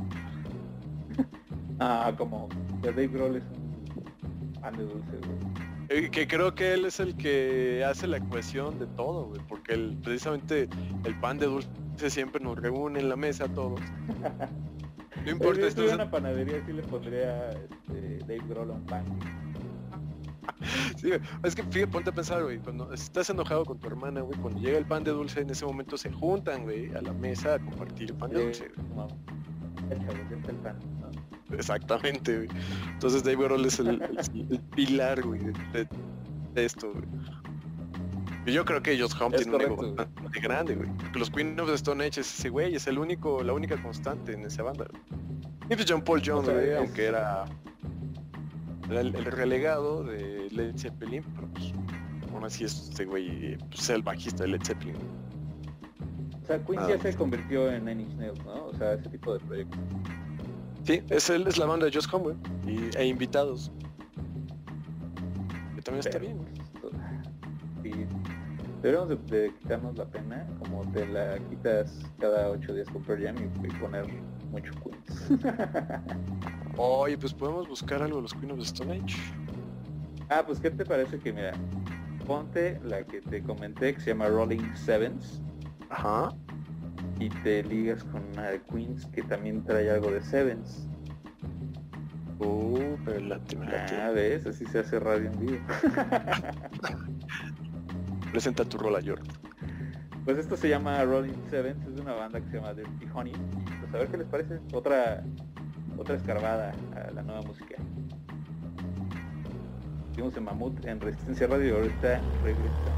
Ah, como Dave Grohl es un pan de dulce, güey. Eh, que creo que él es el que hace la cohesión de todo, güey, porque el, precisamente el pan de dulce siempre nos reúne en la mesa a todos. No importa. Si tuviera una panadería sí le pondría este, Dave Grohl a un pan. Sí, es que fíjate, ponte a pensar, güey, cuando estás enojado con tu hermana, güey, cuando llega el pan de dulce, en ese momento se juntan, güey, a la mesa a compartir el pan de dulce. No, el pan, ¿no? Exactamente, güey. Entonces Dave Grohl es el, el, el pilar, güey, de, de, de esto, güey. Y yo creo que Josh Homme tiene un ego bastante grande, güey. Porque los Queen of the Stone Age es ese güey, es el único, la única constante en esa banda. Y pues John Paul Jones, güey, o sea, es... aunque era... Era el, el relegado de Led Zeppelin, pero pues aún así es este güey, pues, el bajista de Led Zeppelin. O sea, Queen ya se convirtió en Nine Inch Nails, ¿no? O sea, ese tipo de proyectos. Sí, es, él, es la banda de Josh Homme, y e invitados. Que también pero, está bien, güey. Sí, deberíamos de, de quitarnos la pena, como te la quitas cada ocho días con Pearl Jam y, y poner mucho Queens. Oye, pues podemos buscar algo de los Queen of the Stone Age. Ah, pues ¿qué te parece que, mira, ponte la que te comenté que se llama Rolling Sevens. Ajá. Y te ligas con una de Queens que también trae algo de Sevens. Uh, pero la temporada. Ah, ves, así se hace radio en vivo. Presenta tu rola, Jordan. Pues esto se llama Rolling Sevens, es de una banda que se llama Dirty Honey. Pues a ver qué les parece. Otra otra escarbada a la nueva música. Seguimos en Mamut en Resistencia Radio y ahorita regresa.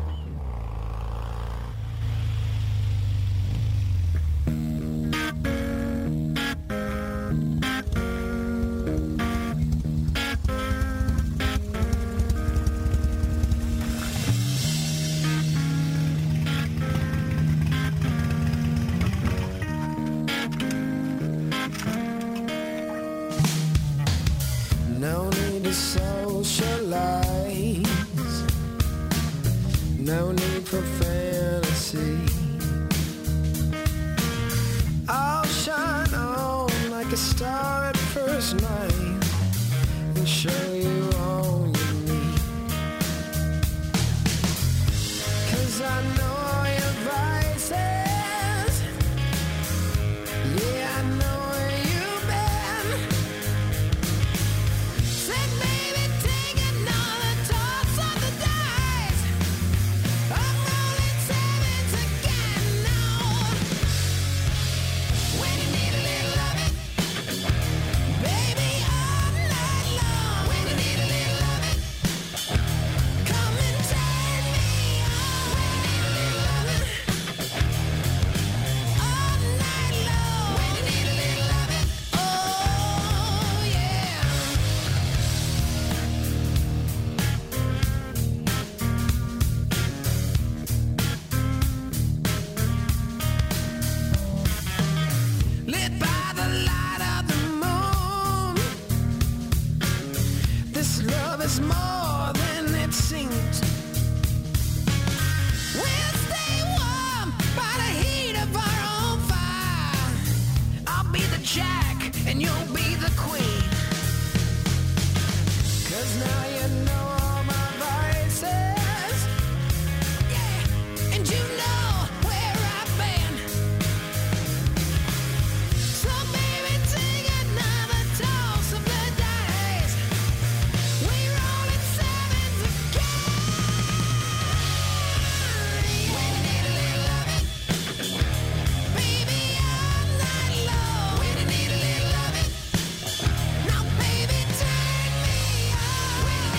love is more than it seems. We'll stay warm by the heat of our own fire. I'll be the jack and you'll be the queen. 'Cause now you know all my vices. Yeah, and you know where I've been. So baby, take another toss of the dice. We roll in sevens again. We need a little loving. Baby, all night long. We need a little loving. Now baby, turn me on. We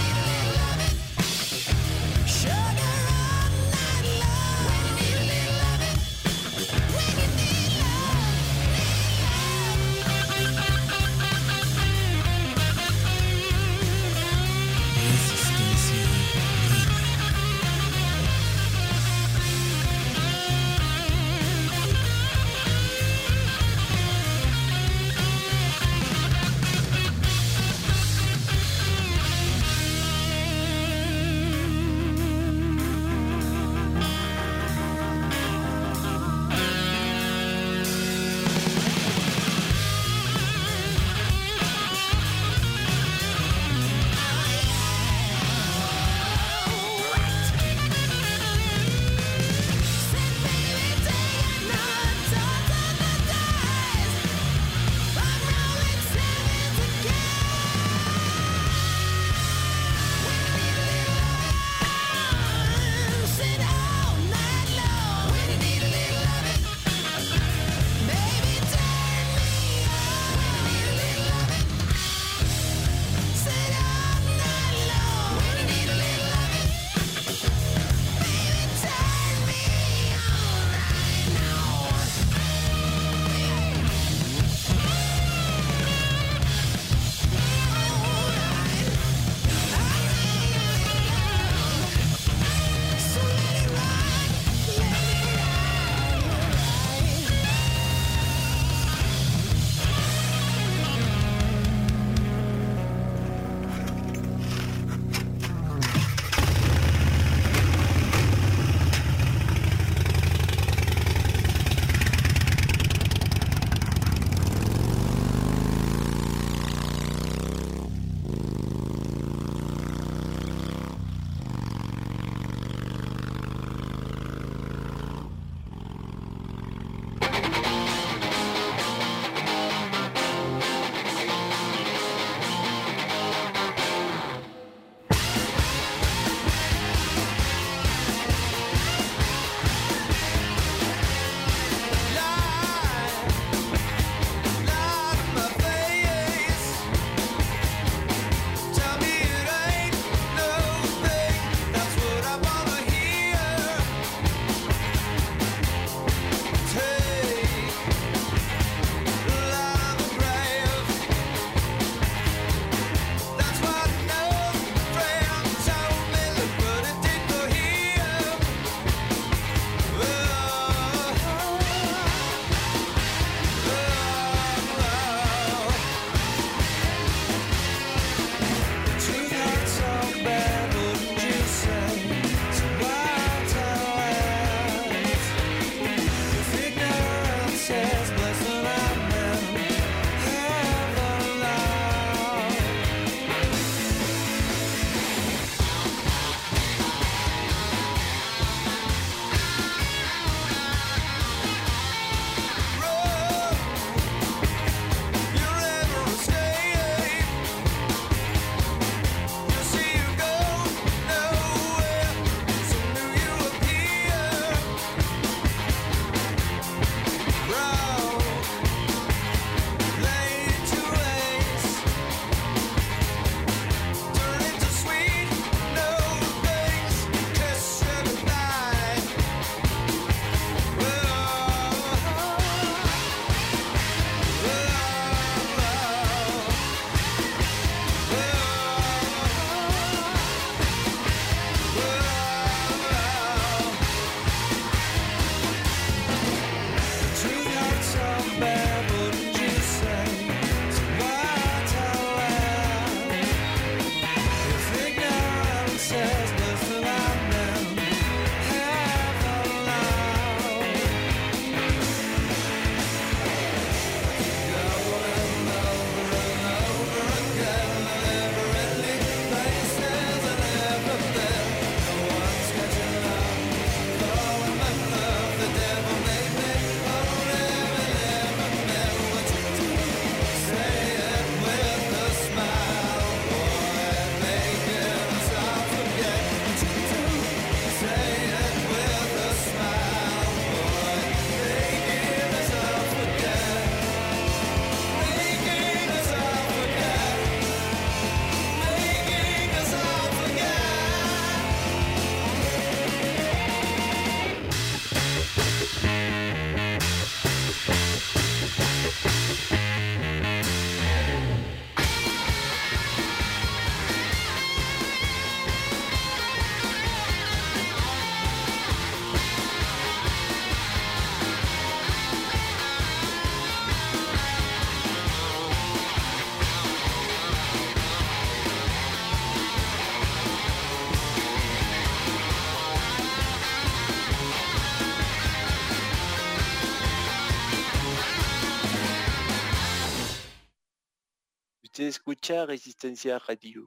escucha Resistencia Radio.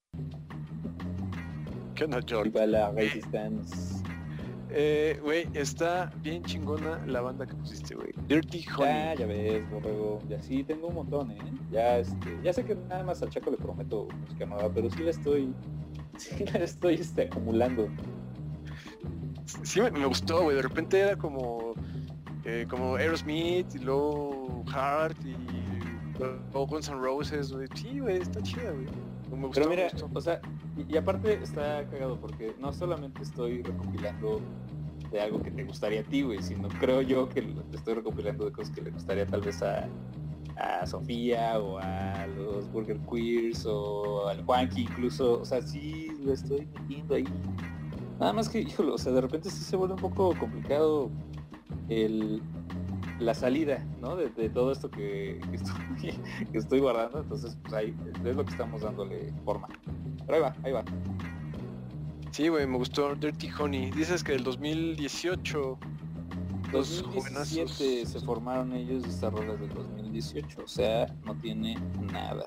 ¿Qué onda, George? Viva la Resistance. Eh, güey, está bien chingona la banda que pusiste, güey. Dirty Honey. Ya, ya ves, borrego. Ya sí, tengo un montón, ¿eh? Ya, este, ya sé que nada más al Chaco le prometo música nueva, pero sí la estoy, sí la estoy, este, acumulando. Sí, me, me gustó, güey. De repente era como, eh, como Aerosmith y luego Heart y luego Guns N' Roses, güey. Sí, güey, está chida, güey. Me gustó, Pero mira, me gustó. o sea, y, y aparte está cagado porque no solamente estoy recopilando de algo que te gustaría a ti, güey, sino creo yo que lo- estoy recopilando de cosas que le gustaría tal vez a, a Sofía o a los Burger Queers o al Juanqui incluso, o sea, sí lo estoy metiendo ahí. Nada más que, híjole, o sea, de repente sí se vuelve un poco complicado el la salida, ¿no? De, de todo esto que, que, estoy, que estoy guardando, entonces pues ahí es lo que estamos dándole forma. Pero ahí va, ahí va. Sí, güey, me gustó Dirty Honey. Dices que el dos mil dieciocho los dos mil diecisiete jovenazos... se formaron ellos y estas rolas del dos mil dieciocho, o sea, no tiene nada.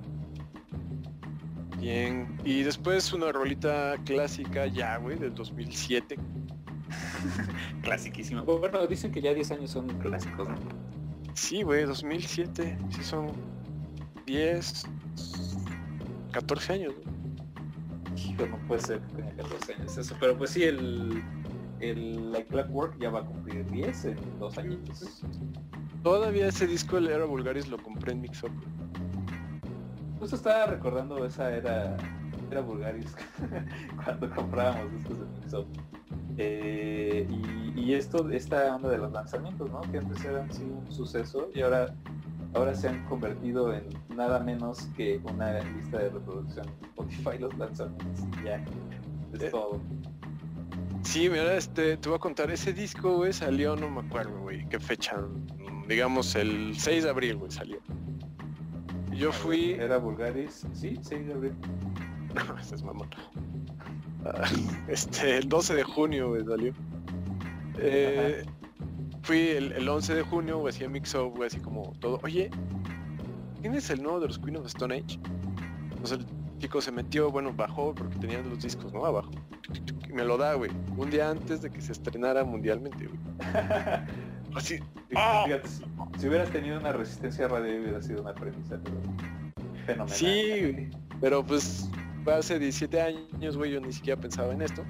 Bien. Y después una rolita clásica ya, güey, del dos mil siete. Clasiquísima. Bueno, dicen que ya diez años son clásicos, ¿no? Sí, güey, dos mil siete. Sí son diez, catorce años, ¿no? Hijo, no puede ser que tenga catorce años eso, pero pues sí, el, el Like Clockwork ya va a cumplir diez en dos años. Todavía ese disco, el Era Vulgaris, lo compré en Mix Up. Justo estaba recordando esa era, era Vulgaris cuando comprábamos discos de Mix Up. Eh, y, y esto, esta onda de los lanzamientos, ¿no? Que antes eran sí un suceso y ahora, ahora se han convertido en nada menos que una lista de reproducción en Spotify, los lanzamientos y ya, es Eh, todo. Sí, mira, este, te voy a contar, ese disco, güey, salió, no me acuerdo, güey, qué fecha, mm, digamos el seis de abril, güey, salió. Y Yo fui... Era Vulgaris, sí, seis de abril. No, ese es mamón. Ah, Este, el doce de junio, güey, salió. Eh, fui el, el once de junio, güey, así en Mix Up, güey, así como todo. Oye, ¿tienes el nuevo de los Queen of Stone Age? Entonces el chico se metió, bueno, bajó porque tenían los discos, ¿no? Abajo. Y me lo da, güey. Un día antes de que se estrenara mundialmente, güey. Así. Fíjate, si, si hubieras tenido una resistencia radio hubiera sido una premisa, pero fenomenal. Sí, güey. Pero pues fue hace diecisiete años, güey, yo ni siquiera pensaba en esto.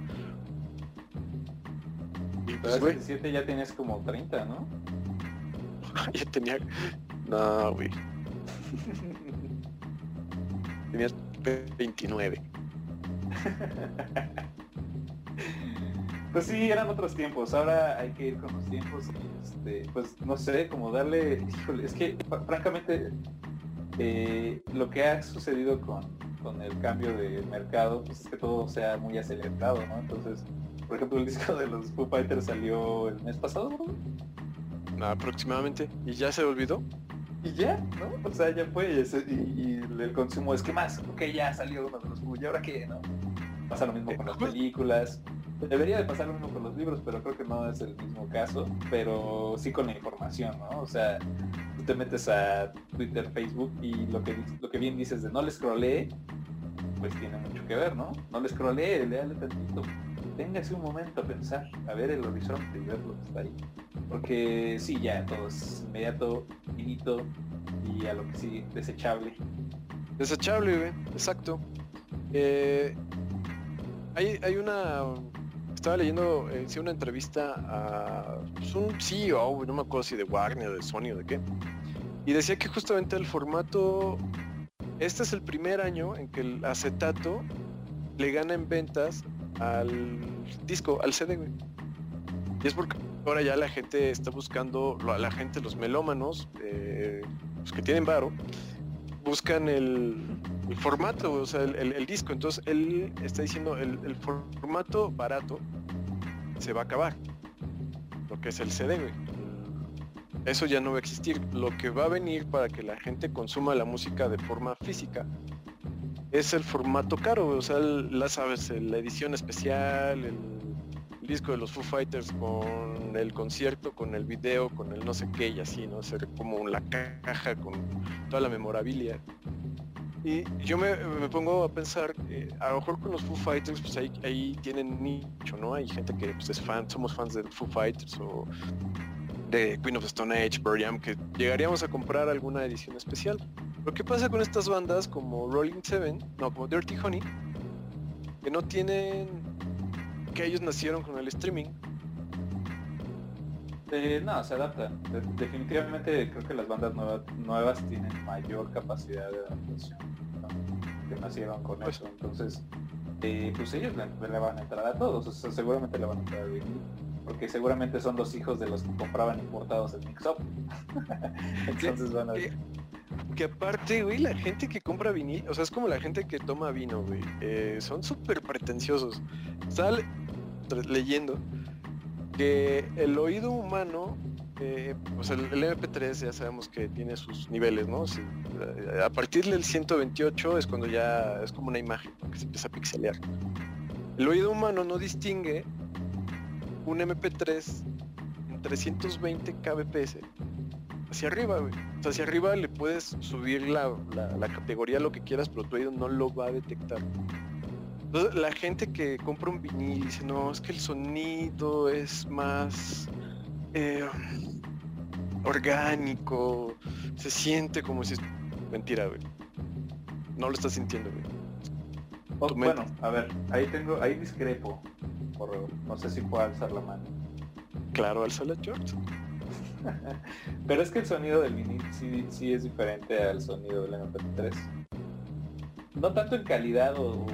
Y Pero pues, hace güey, diecisiete ya tenías como treinta, ¿no? ya tenía... No, güey. Tenía veintinueve. Pues sí, eran otros tiempos, ahora hay que ir con los tiempos y este, pues no sé, como darle, híjole, es que fr- francamente eh, lo que ha sucedido con, con el cambio de mercado, pues es que todo sea muy acelerado, ¿no? Entonces, por ejemplo, el disco de los Foo Fighters salió el mes pasado, ¿no? Aproximadamente. ¿Y ya se olvidó? Y ya, ¿no? O sea, ya fue, y, ese- y- y el consumo es que más, ok, ya salió uno de los Foo, ¿y ahora qué, no? Pasa lo mismo con las películas. Debería de pasar lo mismo con los libros, pero creo que no es el mismo caso, pero sí con la información, ¿no? O sea, tú te metes a Twitter, Facebook y lo que di- lo que bien dices de no le scrollee, pues tiene mucho que ver, ¿no? No le scrollee, léale tantito, téngase un momento a pensar, a ver el horizonte y ver lo que está ahí. Porque sí, ya todo es inmediato, finito y a lo que sí, desechable. Desechable, güey. Exacto. Eh, hay, hay una... Estaba leyendo, eh, sí, una entrevista a pues, un C E O, güey, no me acuerdo si de Warner, de Sony o de qué. Y decía que justamente el formato... Este es el primer año en que el acetato le gana en ventas al disco, al C D, güey. Y es porque ahora ya la gente está buscando, la la gente, los melómanos, eh, los que tienen varo, buscan el, el formato, o sea, el, el- el disco. Entonces él está diciendo, el, el formato barato se va a acabar, lo que es el C D, güey. Eso ya no va a existir. Lo que va a venir para que la gente consuma la música de forma física es el formato caro, güey. O sea, el- la sabes, el- la edición especial, el, el disco de los Foo Fighters con el concierto, con el video, con el no sé qué y así, ¿no? Ser como la caja con toda la memorabilia. Y yo me, me pongo a pensar, eh, a lo mejor con los Foo Fighters, pues ahí, ahí tienen nicho, ¿no? Hay gente que pues, es fan, somos fans de Foo Fighters o de Queen of the Stone Age, Pearl Jam, que llegaríamos a comprar alguna edición especial. Pero ¿qué pasa con estas bandas como Rolling Seven, no, como Dirty Honey, que no tienen, que ellos nacieron con el streaming? Eh, no, se adaptan. De- definitivamente creo que las bandas nuevas, nuevas tienen mayor capacidad de adaptación, ¿no? Que nacieron con Pues- eso. Entonces, eh, pues ellos le, le van a entrar a todos. O sea, seguramente le van a entrar a vinil, porque seguramente son los hijos de los que compraban importados en Mix Up. Entonces van a... Que, que aparte, güey, la gente que compra vinil, o sea, es como la gente que toma vino, güey. Eh, son súper pretenciosos. Estaba le- tra- leyendo que el oído humano, eh, pues el, el eme pe tres ya sabemos que tiene sus niveles, ¿no? Si- eh, a partir del ciento veintiocho es cuando ya es como una imagen, ¿no? Que se empieza a pixelear. El oído humano no distingue un eme pe tres en trescientos veinte kilobits hacia arriba, güey. O sea, hacia arriba le puedes subir la, la, la categoría, lo que quieras, pero tu oído no lo va a detectar. Entonces, la gente que compra un vinil dice, no, es que el sonido es más eh, orgánico, se siente como si es... Mentira, güey. No lo estás sintiendo, güey. Oh, Tu mente. bueno, a ver, ahí tengo, ahí discrepo. Por, no sé si puedo alzar la mano. Claro, alza la George. Pero es que el sonido del vinil sí, sí es diferente al sonido del eme pe tres. No tanto en calidad o,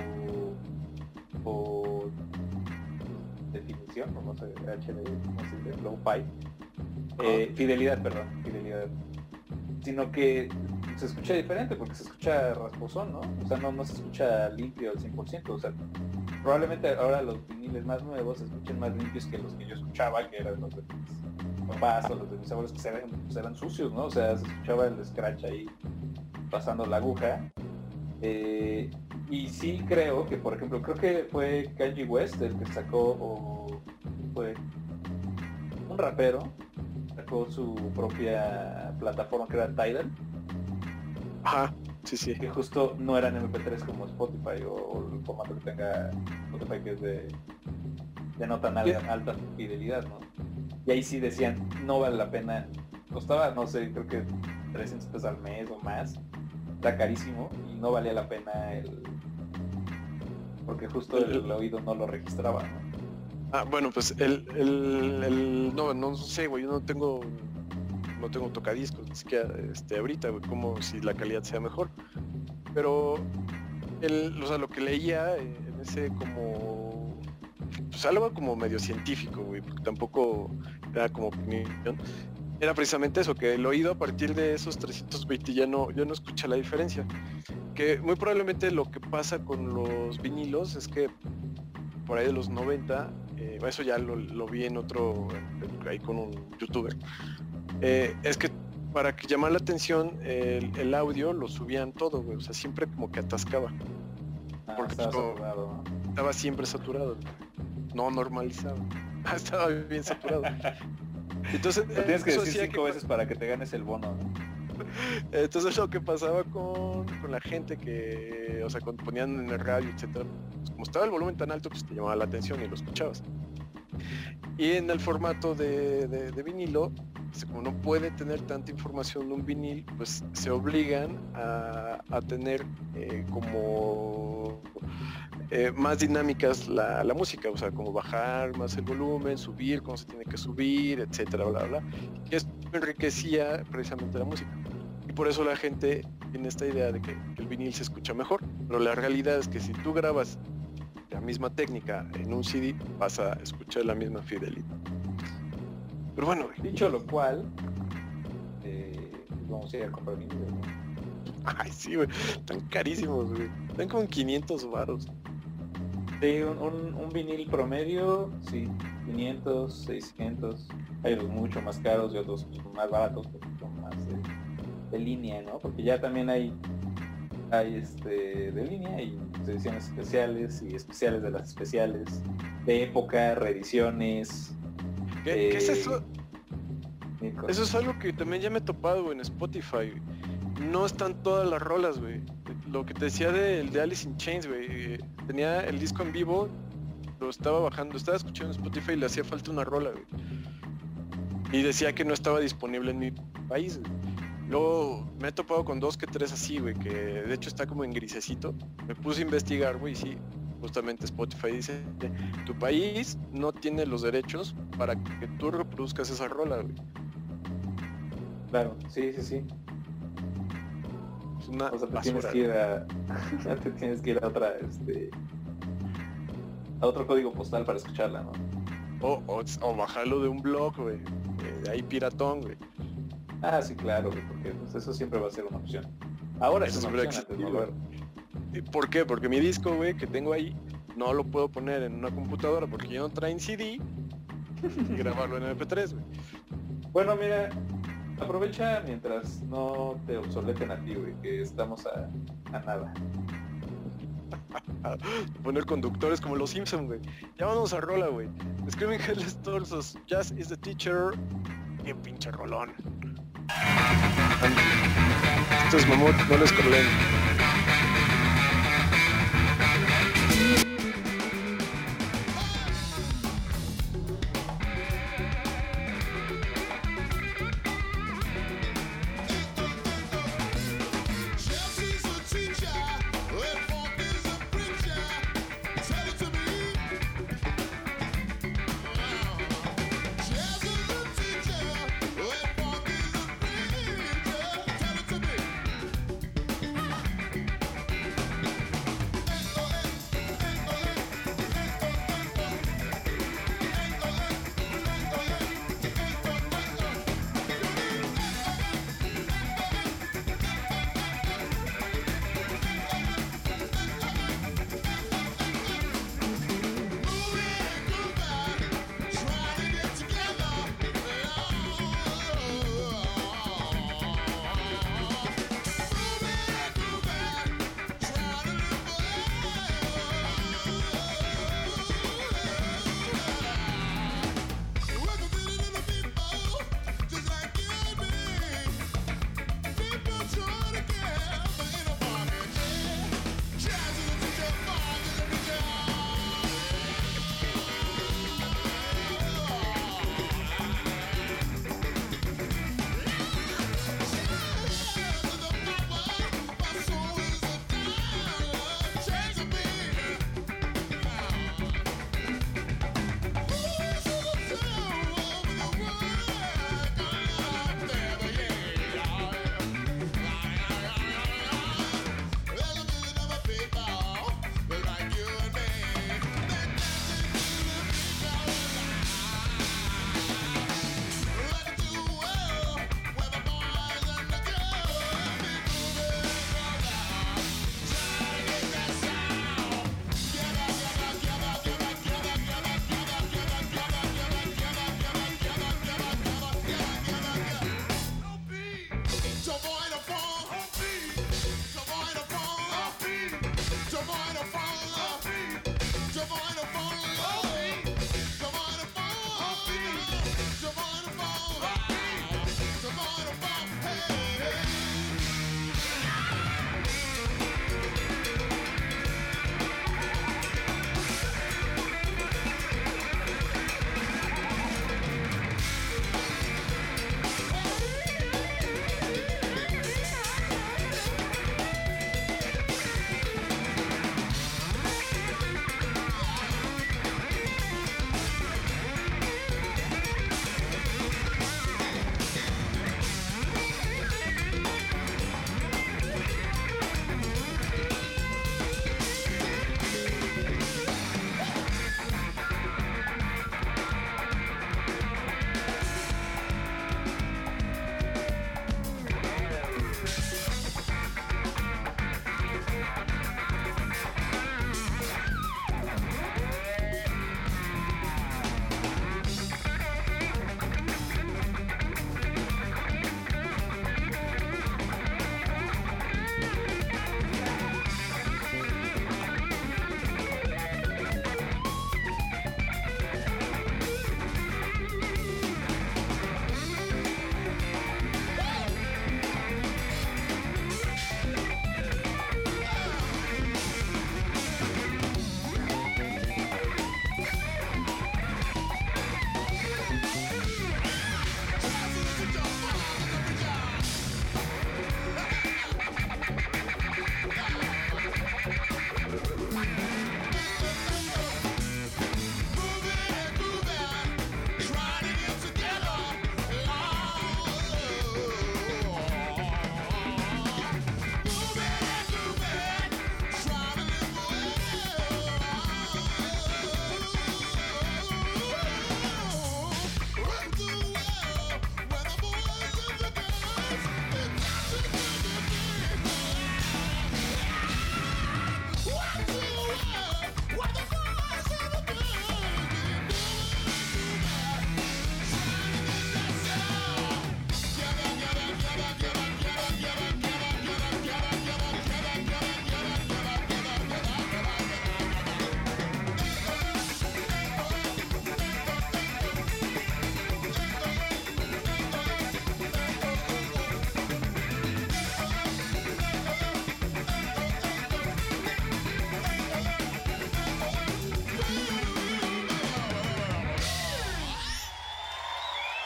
o definición, o no sé, H D, ¿cómo se dice? Low-fi. Eh, fidelidad, perdón, fidelidad. Sino que se escucha diferente porque se escucha rasposón, ¿no? O sea, no, no se escucha limpio al cien por ciento. O sea, probablemente ahora los viniles más nuevos se escuchen más limpios que los que yo escuchaba, que eran los de mis papás o los de mis abuelos, que se eran, pues eran sucios, ¿no? O sea, se escuchaba el scratch ahí pasando la aguja. Eh, y sí creo que, por ejemplo, creo que fue Kanye West el que sacó, o fue un rapero, sacó su propia plataforma que era Tidal. Ajá, sí, sí. Que justo no eran eme pe tres como Spotify o, o el formato que tenga Spotify, que es de, de no tan alta, alta fidelidad, ¿no? Y ahí sí decían, no vale la pena, costaba, no sé, creo que trescientos pesos al mes o más, está carísimo y no valía la pena el... porque justo el, el oído no lo registraba, ¿no? Ah, bueno, pues el, el, el no, no sé, güey, yo no tengo, no tengo tocadiscos, ni siquiera este, ahorita, güey, como si la calidad sea mejor. Pero, el, o sea, lo que leía en ese como, pues algo como medio científico, güey, porque tampoco era como opinión, era precisamente eso, que el oído a partir de esos trescientos veinte ya no, ya no escucha la diferencia. Que muy probablemente lo que pasa con los vinilos es que por ahí de los noventa, eh, eso ya lo, lo vi en otro, ahí con un youtuber, eh, es que para que llamar la atención el, el audio lo subían todo, güey, o sea, siempre como que atascaba. Ah, porque estaba pues, como- saturado, ¿no? estaba siempre saturado, no normalizado, estaba bien saturado. Entonces, Lo tienes que eso decir hacía cinco que- veces para que te ganes el bono, ¿no? Entonces lo que pasaba con, con la gente que, o sea, cuando ponían en el radio, etcétera, pues, como estaba el volumen tan alto, pues te llamaba la atención y lo escuchabas. Y en el formato de, de, de vinilo, pues, como no puede tener tanta información de un vinil, pues se obligan a, a tener eh, como eh, más dinámicas la, la música, o sea, como bajar más el volumen, subir cómo se tiene que subir, etcétera, bla, bla. Y esto enriquecía precisamente la música. Y por eso la gente tiene esta idea de que el vinil se escucha mejor, pero la realidad es que si tú grabas la misma técnica en un ce de, vas a escuchar la misma fidelidad. Pero bueno, dicho lo cual, eh, vamos a ir a comprar vinilos, ¿no? Ay, sí, güey, están carísimos, güey. Están como quinientos varos. Sí, un, un, un vinil promedio, sí, quinientos, seiscientos. Hay los mucho más caros y otros más baratos, porque son más de, de línea, ¿no? Porque ya también hay hay este de línea y ediciones especiales y especiales de las especiales, de época, reediciones. ¿Qué, eh, ¿qué es eso? mil cosas. Eso es algo que también ya me he topado, güey, en Spotify. No están todas las rolas, güey. lo que te decía del de Alice in Chains, güey. Tenía el disco en vivo, lo estaba bajando, estaba escuchando en Spotify y le hacía falta una rola, güey. Y decía que no estaba disponible en mi país, güey. Luego me he topado con dos que tres así, güey, que de hecho está como en grisecito. Me puse a investigar, güey, y sí, justamente Spotify dice, tu país no tiene los derechos para que tú reproduzcas esa rola, güey. Claro, sí, sí, sí. Es una o sea, te basura, tienes que ir a... te tienes que ir a otra, este... a otro código postal para escucharla, ¿no? O, o, o bajarlo de un blog, güey. Eh, de ahí piratón, güey. Ah, sí, claro, güey, porque pues, eso siempre va a ser una opción. Ahora es Eso una siempre opción, antes no existido. lo era. ¿Por qué? Porque mi disco, güey, que tengo ahí, no lo puedo poner en una computadora porque ya no traen C D y grabarlo en M P tres, güey. Bueno, mira, aprovecha mientras no te obsoleten a ti, güey, que estamos a, a nada. Poner conductores como los Simpsons, güey. Ya vamos a rola, güey. Screaming Headless Torsos, Jazz is the Teacher. Qué pinche rolón. Estos mamut no les colen. Tell it to me.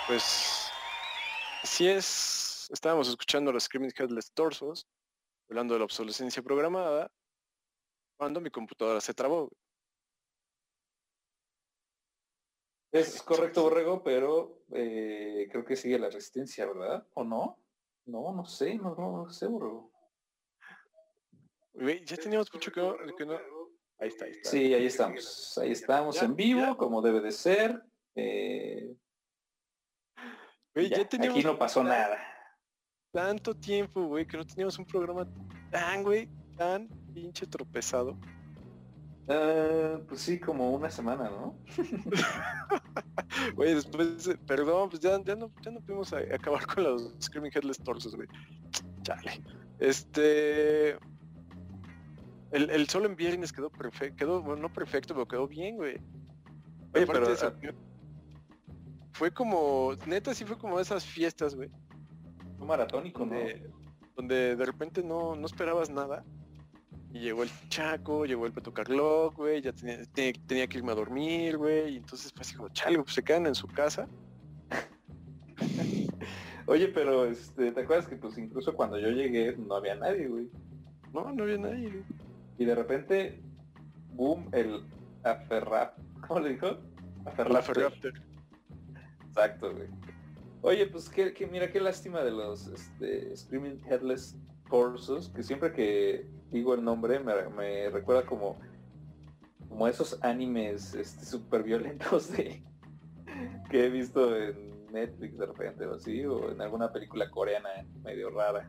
Pues así es, estábamos escuchando a los Screaming Headless Torsos, hablando de la obsolescencia programada, cuando mi computadora se trabó. Es correcto, Borrego, pero eh, creo que sigue la resistencia, ¿verdad? ¿O no? No, no sé, no, no, no sé, Borrego. Güey, ya teníamos mucho que no, que no... Ahí está, ahí está. Sí, ahí estamos. Ahí estamos Ya, en vivo, ya. como debe de ser. Eh, Güey, ya, ya teníamos aquí no pasó nada. tanto tiempo, güey, que no teníamos un programa tan, güey, tan pinche tropezado. Ah, pues sí, como una semana, ¿no? Güey, después, eh, perdón, pues ya, ya no, ya no pudimos a- acabar con los Screaming Headless Torsos, güey. Chale. Este... El, el solo en viernes quedó perfecto, quedó, bueno, no perfecto, pero quedó bien, güey. Oye, Aparte pero de eso, fue como, neta sí fue como esas fiestas, güey, fue maratónico, ¿no? donde, donde de repente no, no esperabas nada. Y llegó el Chaco, llegó el Peto Carlock, güey, ya tenía, tenía, tenía que irme a dormir, güey, y entonces fue así como, chale, pues se quedan en su casa. Oye, pero este, ¿te acuerdas que pues incluso cuando yo llegué no había nadie, güey? No, no había nadie, güey. Y de repente, boom, el aferrap, ¿cómo le dijo? La Aferraptor. Ferraptor. Exacto, güey. Oye, pues que, que mira qué lástima de los este, Screaming Headless Torsos, que siempre que digo el nombre me, me recuerda como como esos animes este súper violentos de que he visto en Netflix de repente o así, o en alguna película coreana medio rara.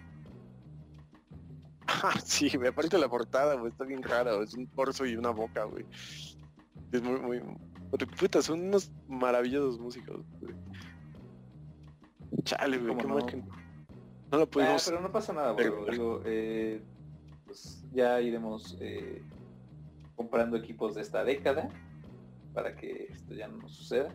Ah, sí, güey, aparte la portada, güey, está bien rara, güey, es un torso y una boca, güey. Es muy, muy... Pero, puta, son unos maravillosos músicos, güey. Chale, güey, ¿Cómo qué no? mal que no lo pudimos... Ah, pero no pasa nada, Pero- bro. Digo, eh, pues ya iremos eh, comprando equipos de esta década para que esto ya no nos suceda.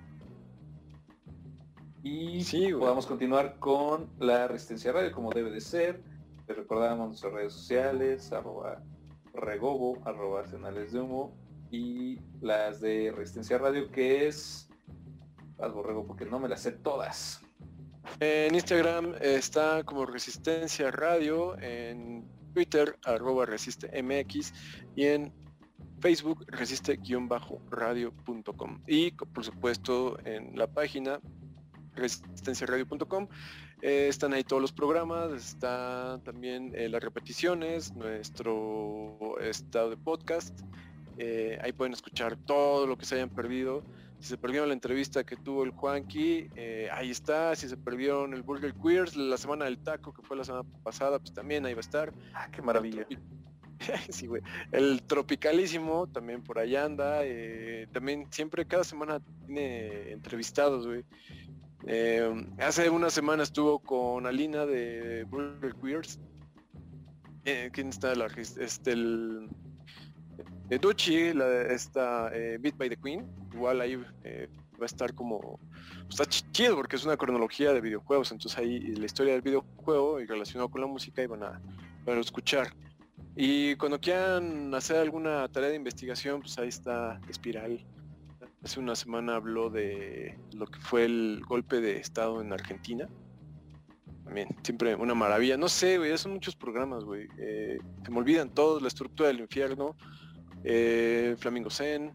Y Sí, güey. podamos continuar con la Resistencia Radio como debe de ser. Les recordamos nuestras redes sociales, arroba regobo, arroba arsenales de humo, y las de Resistencia Radio, que es... Haz borrego porque no me las sé todas. En Instagram está como Resistencia Radio, en Twitter arroba resiste mx y en Facebook resiste-radio punto com y por supuesto en la página resistencia radio punto com eh, están ahí todos los programas, están también eh, las repeticiones, nuestro estado de podcast, eh, ahí pueden escuchar todo lo que se hayan perdido. Si se perdieron la entrevista que tuvo el Juanqui, eh, ahí está. Si se perdieron el Burger Queers, la semana del taco que fue la semana pasada, pues también ahí va a estar. Ah, qué maravilla. Sí, güey. El Tropicalísimo también por ahí anda. eh, también siempre, cada semana tiene entrevistados, güey. Eh, hace una semana estuvo con Alina de Burger Queers. Eh, ¿Quién está? La, este, el... Eh, Duchi, la, esta eh, Beat by the Queen, igual ahí eh, va a estar como, está ch- chido porque es una cronología de videojuegos, entonces ahí la historia del videojuego y relacionado con la música y van a, van a escuchar. Y cuando quieran hacer alguna tarea de investigación, pues ahí está Espiral. Hace una semana habló de lo que fue el golpe de estado en Argentina. También, siempre una maravilla. No sé, güey, son muchos programas, güey. Eh, se me olvidan todos, La estructura del infierno. Eh, Flamingo Zen,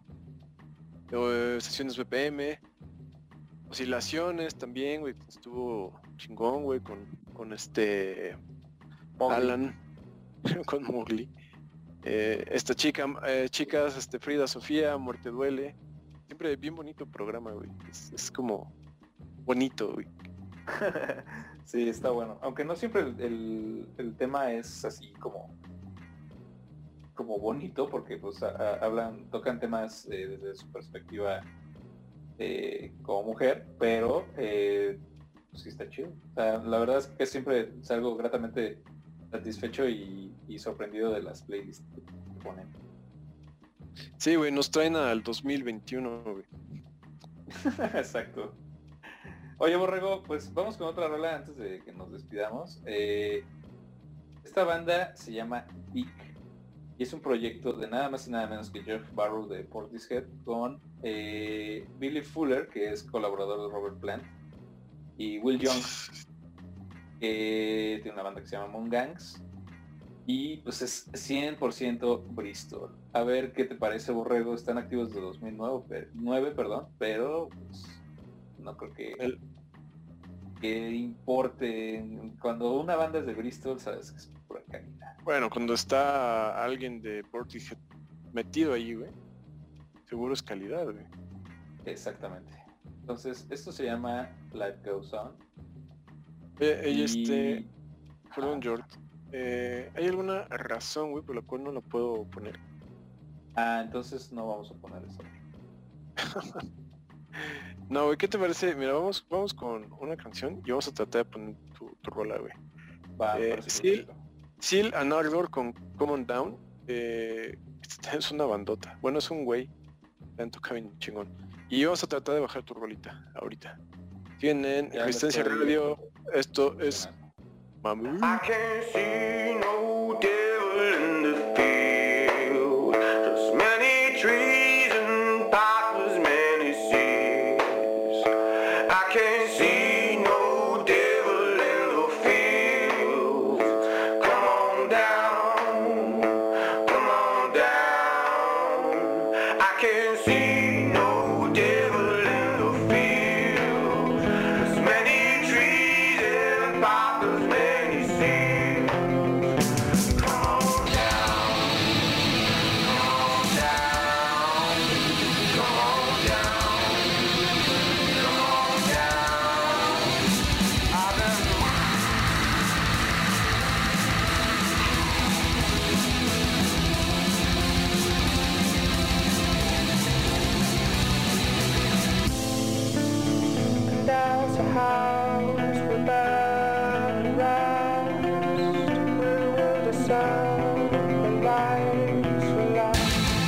eh, sesiones B P M, oscilaciones también, güey, estuvo chingón, güey, con, con este Mowgli. Alan, con Mowgli. Eh, esta chica, eh, chicas, este Frida Sofía, Muerte Duele, siempre bien bonito programa, güey, es, es como bonito, güey. Sí, está bueno. Aunque no siempre el, el, el tema es así como como bonito, porque pues a- a- hablan, tocan temas eh, desde su perspectiva eh, como mujer, pero eh, pues, sí está chido. O sea, la verdad es que siempre salgo gratamente satisfecho y, y sorprendido de las playlists que ponen. Sí, güey, nos traen al dos mil veintiuno, güey. Exacto. Oye, Borrego, pues vamos con otra rola antes de que nos despidamos. Eh, esta banda se llama Dick. Y es un proyecto de nada más y nada menos que Jeff Barrow de Portishead con eh, Billy Fuller, que es colaborador de Robert Plant, y Will Young, que tiene una banda que se llama Moon Gangs. Y pues es cien por ciento Bristol. A ver qué te parece, Borrego. Están activos de dos mil nueve, perdón, pero pues, no creo que, El... que importe. Cuando una banda es de Bristol, sabes que es pura calidad. Bueno, cuando está alguien de Portishead metido ahí, güey, seguro es calidad, güey. Exactamente. Entonces, esto se llama Life Goes On. Eh, y este... Perdón, George. Eh, ¿Hay alguna razón, güey, por la cual no la puedo poner? Ah, entonces no vamos a poner eso. No, güey, ¿qué te parece? Mira, vamos vamos con una canción y vamos a tratar de poner tu, tu rola, güey. Va, eh, Seal, Seal and Ardor con Common Down. Eh, es una bandota. Bueno, es un güey. Le toca bien chingón. Y vamos a tratar de bajar tu rolita ahorita. Tienen Resistencia Radio. Esto es... Mamu. I can't see no devil in the field, just many trees and poplars, many seeds. I can't see no devil in the field. Come on down, come on down. I can't see no devil in the field, just many trees and poplars, many. That's a house without a rest. We will decide the lives we love.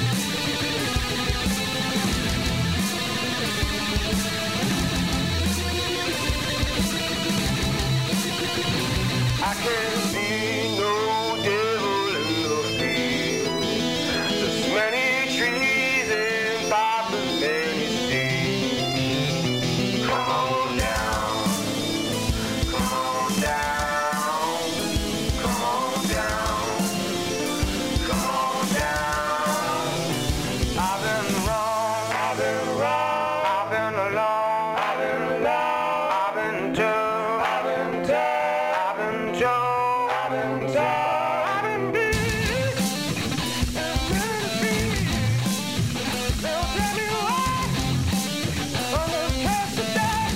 I can't see no devil in the field, just many trees and poplars, many seeds. Come on down, come on down, come on down, come on down. I've been wrong, I've been wrong, I've been alone, I've been alone, I've been done, I've been done, I've been Joe, I've been done, I've been big, and really big. They'll tell me why, on the cast of death.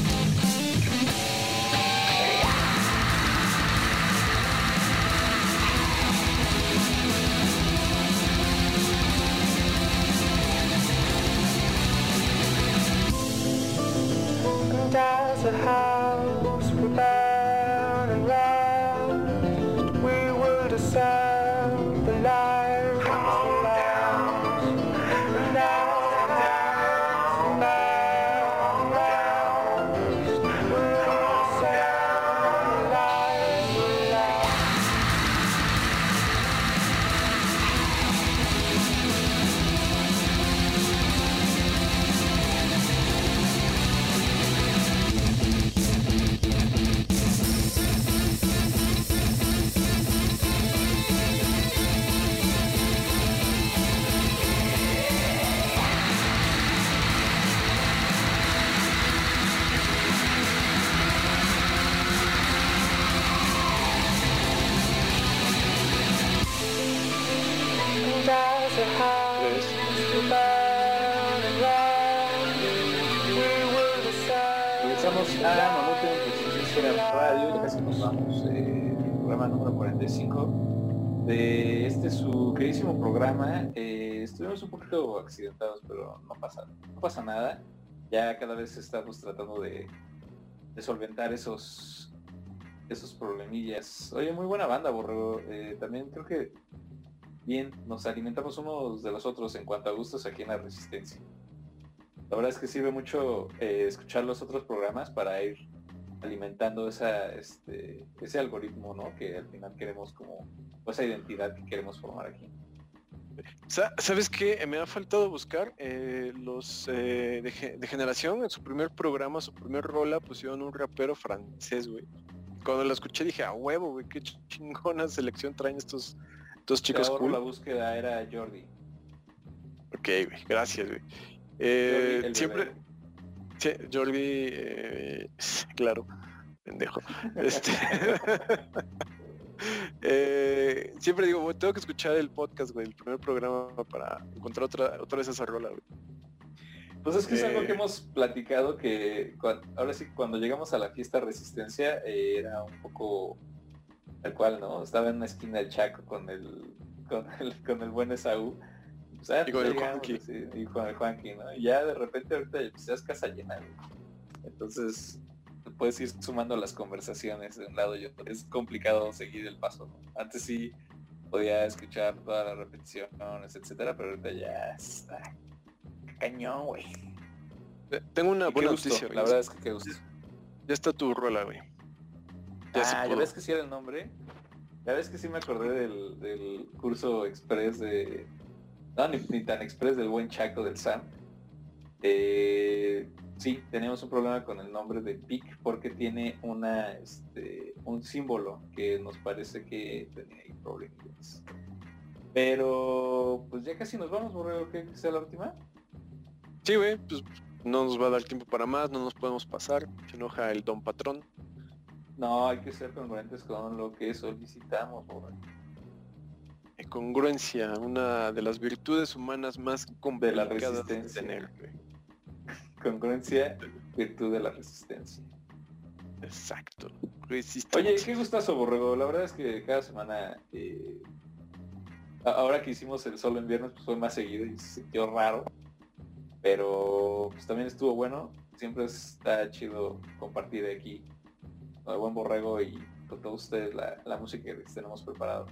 There's a house without a rest. We will decide the lives we lost. And now the house without a rest. We will decide the lives we lost. There's a house without a rest. We will decide. Regresamos a Mamute en Resistencia Radio, ya casi nos vamos, eh, programa número cuarenta y cinco de este su queridísimo programa. Eh, estuvimos un poquito accidentados, pero no pasa, no pasa nada. Ya cada vez estamos tratando de, de solventar esos esos problemillas. Oye, muy buena banda, Borrego. Eh, también creo que bien, nos alimentamos unos de los otros en cuanto a gustos aquí en La Resistencia. La verdad es que sirve mucho eh, escuchar los otros programas para ir alimentando esa, este, ese algoritmo, ¿no? Que al final queremos como, esa identidad que queremos formar aquí. Sa- ¿Sabes qué? Me ha faltado buscar eh, los eh, de, Ge- de Generación, en su primer programa, su primer rola, pusieron un rapero francés, güey. Cuando lo escuché dije, a huevo, güey, qué ch- chingona selección traen estos, estos chicos Ahora cool. la búsqueda era Jordi. Ok, güey, gracias, güey. Eh, Jordi, el siempre... bebé. Sí, Jordi, eh, claro, pendejo. Este... eh, siempre digo, güey, tengo que escuchar el podcast, güey, el primer programa para encontrar otra, otra vez esa rola, güey. Pues es que es algo Eh, que hemos platicado que cua- ahora sí cuando llegamos a la fiesta Resistencia eh, era un poco tal cual, ¿no? Estaba en una esquina del Chaco con el con el, con el buen Esaú. O sea, Y con el llegamos Juanqui. así, y con el Juanqui, ¿no? Y ya de repente ahorita pues, ya es casa llena, güey. Entonces puedes ir sumando las conversaciones de un lado y otro. Es complicado seguir el paso, ¿no? Antes sí podía escuchar todas las repeticiones, etcétera, pero ahorita ya está cañón, güey. Eh, Tengo una Y qué buena gusto, noticia, la güey. verdad es que qué gusto. Ya está tu rola, güey. Ya se Ah, ¿ya pudo. ves que sí era el nombre? Ya ves que sí me acordé del, del curso express de... No, ni, ni tan express del buen Chaco del Sam. Eh, sí, tenemos un problema con el nombre de P I C porque tiene una este, un símbolo que nos parece que tenía ahí problemas. Pero pues ya casi nos vamos, Borrego, ¿qué sea la última? Sí, güey, pues no nos va a dar tiempo para más, no nos podemos pasar. Se enoja el don patrón. No, hay que ser congruentes con lo que solicitamos, Borrego. Eh, Congruencia, una de las virtudes humanas más De la complicadas de resistencia. tener, güey. Congruencia, virtud de la resistencia. Exacto. Resistencia. Oye, qué gustazo, Borrego. La verdad es que cada semana, eh, a- ahora que hicimos el solo en viernes, pues fue más seguido y se sintió raro. Pero pues también estuvo bueno. Siempre está chido compartir aquí con el buen Borrego y con todos ustedes la, la música que les tenemos preparado.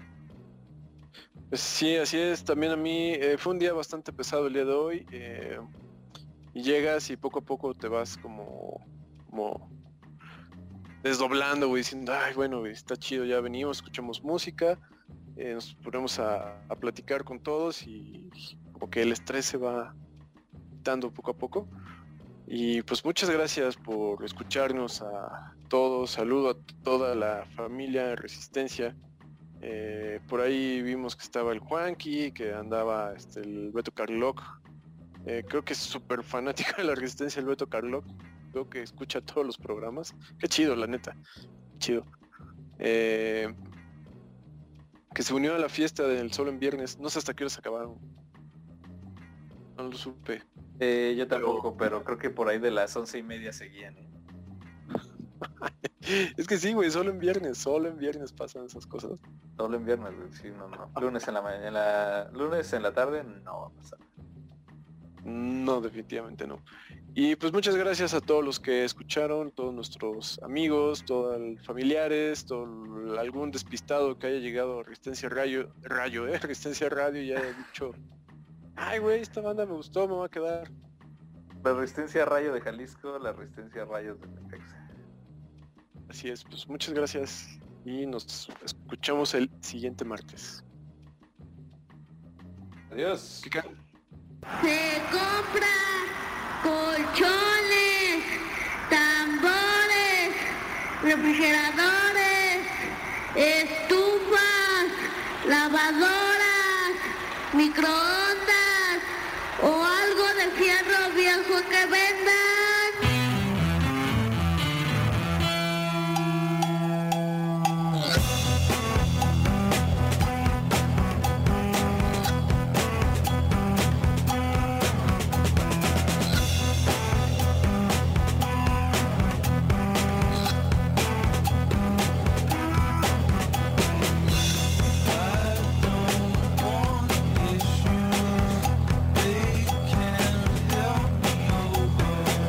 Pues sí, así es. También a mí eh, fue un día bastante pesado el día de hoy. eh, y llegas y poco a poco te vas como, como desdoblando, güey, diciendo, ay, bueno, güey, está chido, ya venimos, escuchamos música, eh, nos ponemos a, a platicar con todos y como que el estrés se va quitando poco a poco. Y pues muchas gracias por escucharnos a todos, saludo a toda la familia Resistencia. Eh, por ahí vimos que estaba el Juanqui, que andaba este, el Beto Carlock. Eh, creo que es súper fanático de la Resistencia el Beto Carlock. Creo que escucha todos los programas. Qué chido, la neta. Chido. Eh, que se unió a la fiesta del Solo en Viernes. No sé hasta qué horas acabaron. No lo supe. Eh, yo tampoco, pero... pero creo que por ahí de las once y media seguían. ¿eh? Es que sí, güey, solo en viernes, solo en viernes pasan esas cosas. Solo en viernes, güey, sí, no, no. Lunes en la mañana, lunes en la tarde no va a pasar. No, definitivamente no. Y pues muchas gracias a todos los que escucharon, todos nuestros amigos, todos los familiares, todo el- algún despistado que haya llegado a Resistencia Rayo, Rayo, eh, Resistencia Radio y haya dicho, ay güey, esta banda me gustó, me va a quedar. La Resistencia Rayo de Jalisco, la Resistencia Rayos de Necaxa. Así es, pues muchas gracias y nos escuchamos el siguiente martes. Adiós. Se compra colchones, tambores, refrigeradores, estufas, lavadoras, microondas o algo de fierro viejo que vendan. They can't help me over.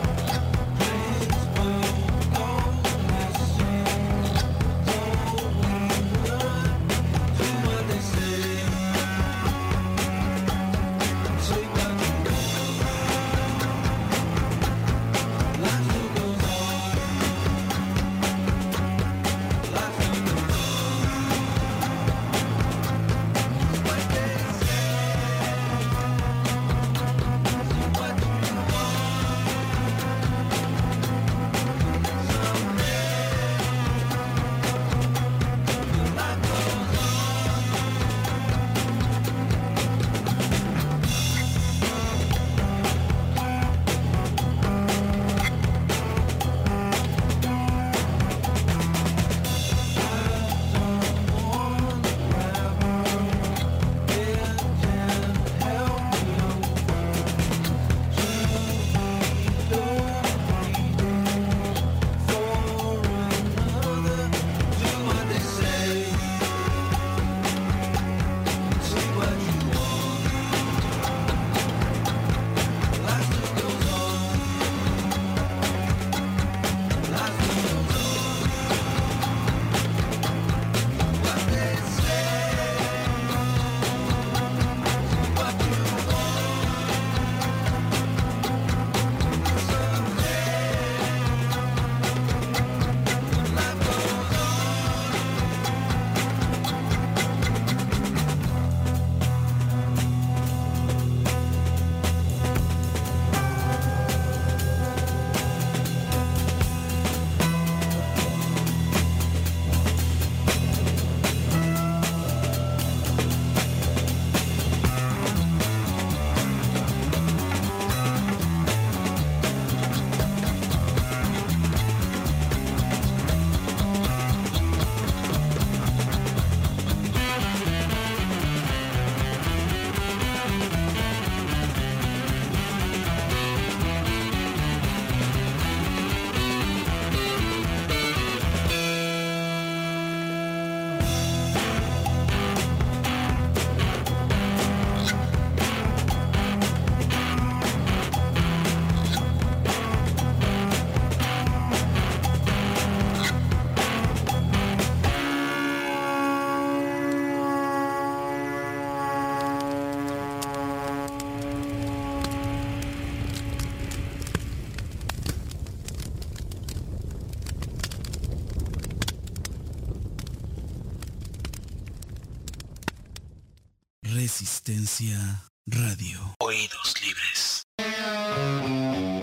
Resistencia Radio. Oídos libres.